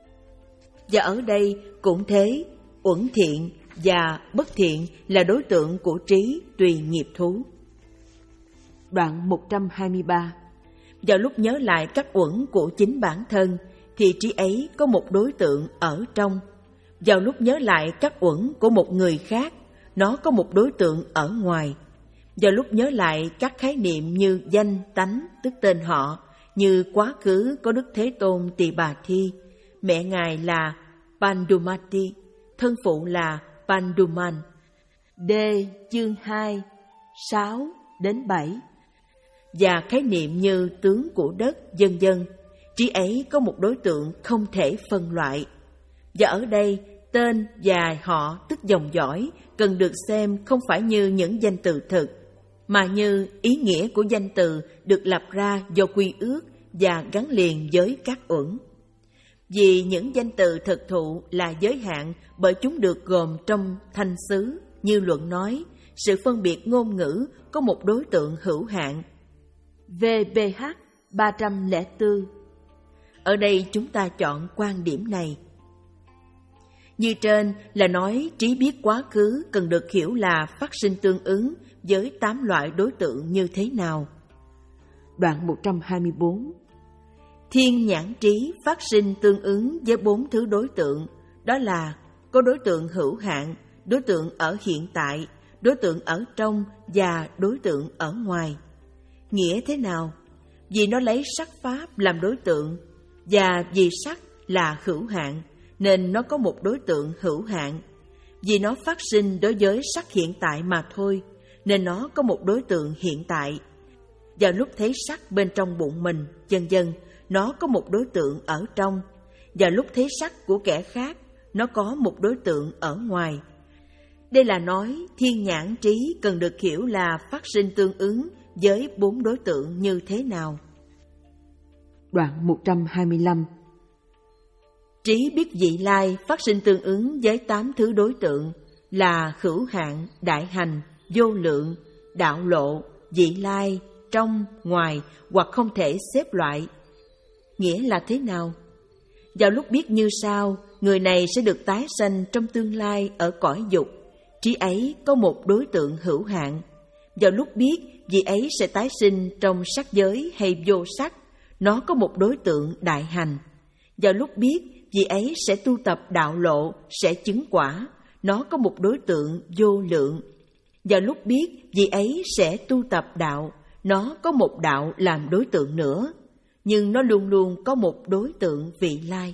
Và ở đây cũng thế, uẩn thiện và bất thiện là đối tượng của trí tùy nghiệp thú. Đoạn một trăm hai mươi ba. Vào lúc nhớ lại các uẩn của chính bản thân thì trí ấy có một đối tượng ở trong. Vào lúc nhớ lại các uẩn của một người khác, nó có một đối tượng ở ngoài. Vào lúc nhớ lại các khái niệm như danh, tánh, tức tên họ, như quá khứ có Đức Thế Tôn Tỳ Bà Thi, mẹ Ngài là Pandumati, thân phụ là Panduman. D. Chương hai, sáu đến bảy. Và khái niệm như tướng của đất, vân vân, trí ấy có một đối tượng không thể phân loại. Và ở đây, tên và họ tức dòng dõi cần được xem không phải như những danh từ thực, mà như ý nghĩa của danh từ được lập ra do quy ước và gắn liền với các uẩn. Vì những danh từ thực thụ là giới hạn bởi chúng được gồm trong thanh xứ, như luận nói, sự phân biệt ngôn ngữ có một đối tượng hữu hạn. vê bê hát ba trăm lẻ bốn. Ở đây chúng ta chọn quan điểm này. Như trên là nói trí biết quá khứ cần được hiểu là phát sinh tương ứng với tám loại đối tượng như thế nào. Đoạn một trăm hai mươi bốn. Thiên nhãn trí phát sinh tương ứng với bốn thứ đối tượng, đó là có đối tượng hữu hạn, đối tượng ở hiện tại, đối tượng ở trong và đối tượng ở ngoài. Nghĩa thế nào? Vì nó lấy sắc pháp làm đối tượng, và vì sắc là hữu hạn, nên nó có một đối tượng hữu hạn. Vì nó phát sinh đối với sắc hiện tại mà thôi, nên nó có một đối tượng hiện tại. Vào lúc thấy sắc bên trong bụng mình, vân vân, nó có một đối tượng ở trong. Vào lúc thấy sắc của kẻ khác, nó có một đối tượng ở ngoài. Đây là nói thiên nhãn trí cần được hiểu là phát sinh tương ứng với bốn đối tượng như thế nào. Đoạn một trăm hai mươi lăm. Trí biết vị lai phát sinh tương ứng với tám thứ đối tượng là hữu hạn, đại hành, vô lượng, đạo lộ, vị lai, trong, ngoài hoặc không thể xếp loại. Nghĩa là thế nào? Vào lúc biết như sau, người này sẽ được tái sanh trong tương lai ở cõi dục. Trí ấy có một đối tượng hữu hạn. Vào lúc biết vị ấy sẽ tái sinh trong sắc giới hay vô sắc, nó có một đối tượng đại hành. Vào lúc biết vị ấy sẽ tu tập đạo lộ, sẽ chứng quả, nó có một đối tượng vô lượng. Vào lúc biết vị ấy sẽ tu tập đạo, nó có một đạo làm đối tượng nữa, nhưng nó luôn luôn có một đối tượng vị lai.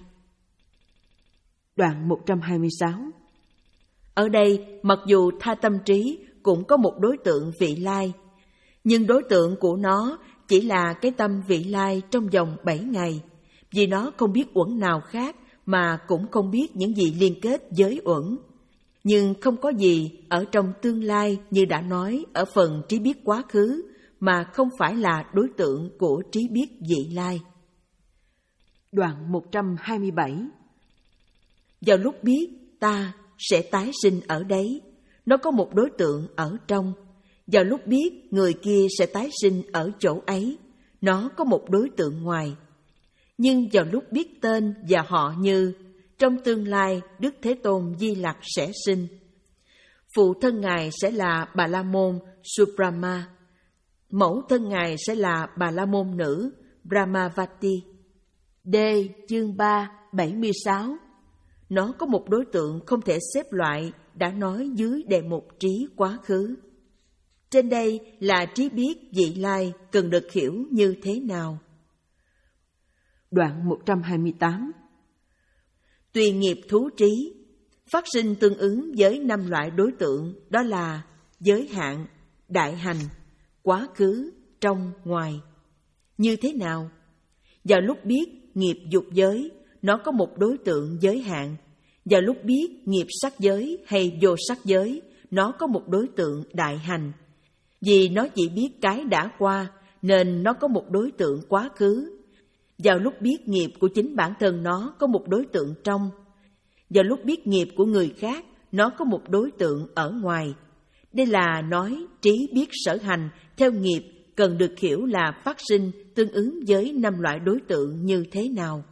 Đoạn một trăm hai mươi sáu. Ở đây, mặc dù tha tâm trí cũng có một đối tượng vị lai, nhưng đối tượng của nó chỉ là cái tâm vị lai trong vòng bảy ngày, vì nó không biết uẩn nào khác mà cũng không biết những gì liên kết với uẩn. Nhưng không có gì ở trong tương lai như đã nói ở phần trí biết quá khứ mà không phải là đối tượng của trí biết vị lai. Đoạn một trăm hai mươi bảy. Vào lúc biết ta sẽ tái sinh ở đấy, nó có một đối tượng ở trong. Vào lúc biết người kia sẽ tái sinh ở chỗ ấy, nó có một đối tượng ngoài. Nhưng vào lúc biết tên và họ như trong tương lai Đức Thế Tôn Di Lặc sẽ sinh, phụ thân Ngài sẽ là Bà La Môn Subrama, mẫu thân Ngài sẽ là Bà La Môn nữ Brahmavati. D. Chương ba, bảy mươi sáu. Nó có một đối tượng không thể xếp loại đã nói dưới đề mục trí quá khứ. Trên đây là trí biết vị lai cần được hiểu như thế nào. Đoạn một trăm hai mươi tám. Tùy nghiệp thú trí phát sinh tương ứng với năm loại đối tượng, đó là giới hạn, đại hành, quá khứ, trong, ngoài. Như thế nào? Vào lúc biết nghiệp dục giới, nó có một đối tượng giới hạn. Vào lúc biết nghiệp sắc giới hay vô sắc giới, nó có một đối tượng đại hành. Vì nó chỉ biết cái đã qua, nên nó có một đối tượng quá khứ. Vào lúc biết nghiệp của chính bản thân nó có một đối tượng trong. Vào lúc biết nghiệp của người khác, nó có một đối tượng ở ngoài. Đây là nói trí biết sở hành theo nghiệp cần được hiểu là phát sinh tương ứng với năm loại đối tượng như thế nào.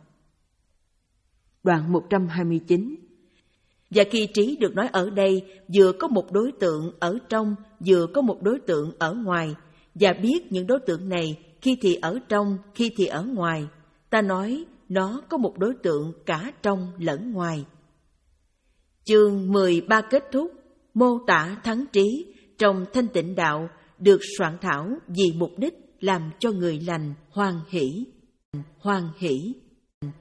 Đoạn một trăm hai mươi chín. Và khi trí được nói ở đây vừa có một đối tượng ở trong, vừa có một đối tượng ở ngoài, và biết những đối tượng này khi thì ở trong, khi thì ở ngoài, ta nói nó có một đối tượng cả trong lẫn ngoài. Chương mười ba kết thúc, mô tả thắng trí trong thanh tịnh đạo được soạn thảo vì mục đích làm cho người lành hoan hỷ. hoan hỷ.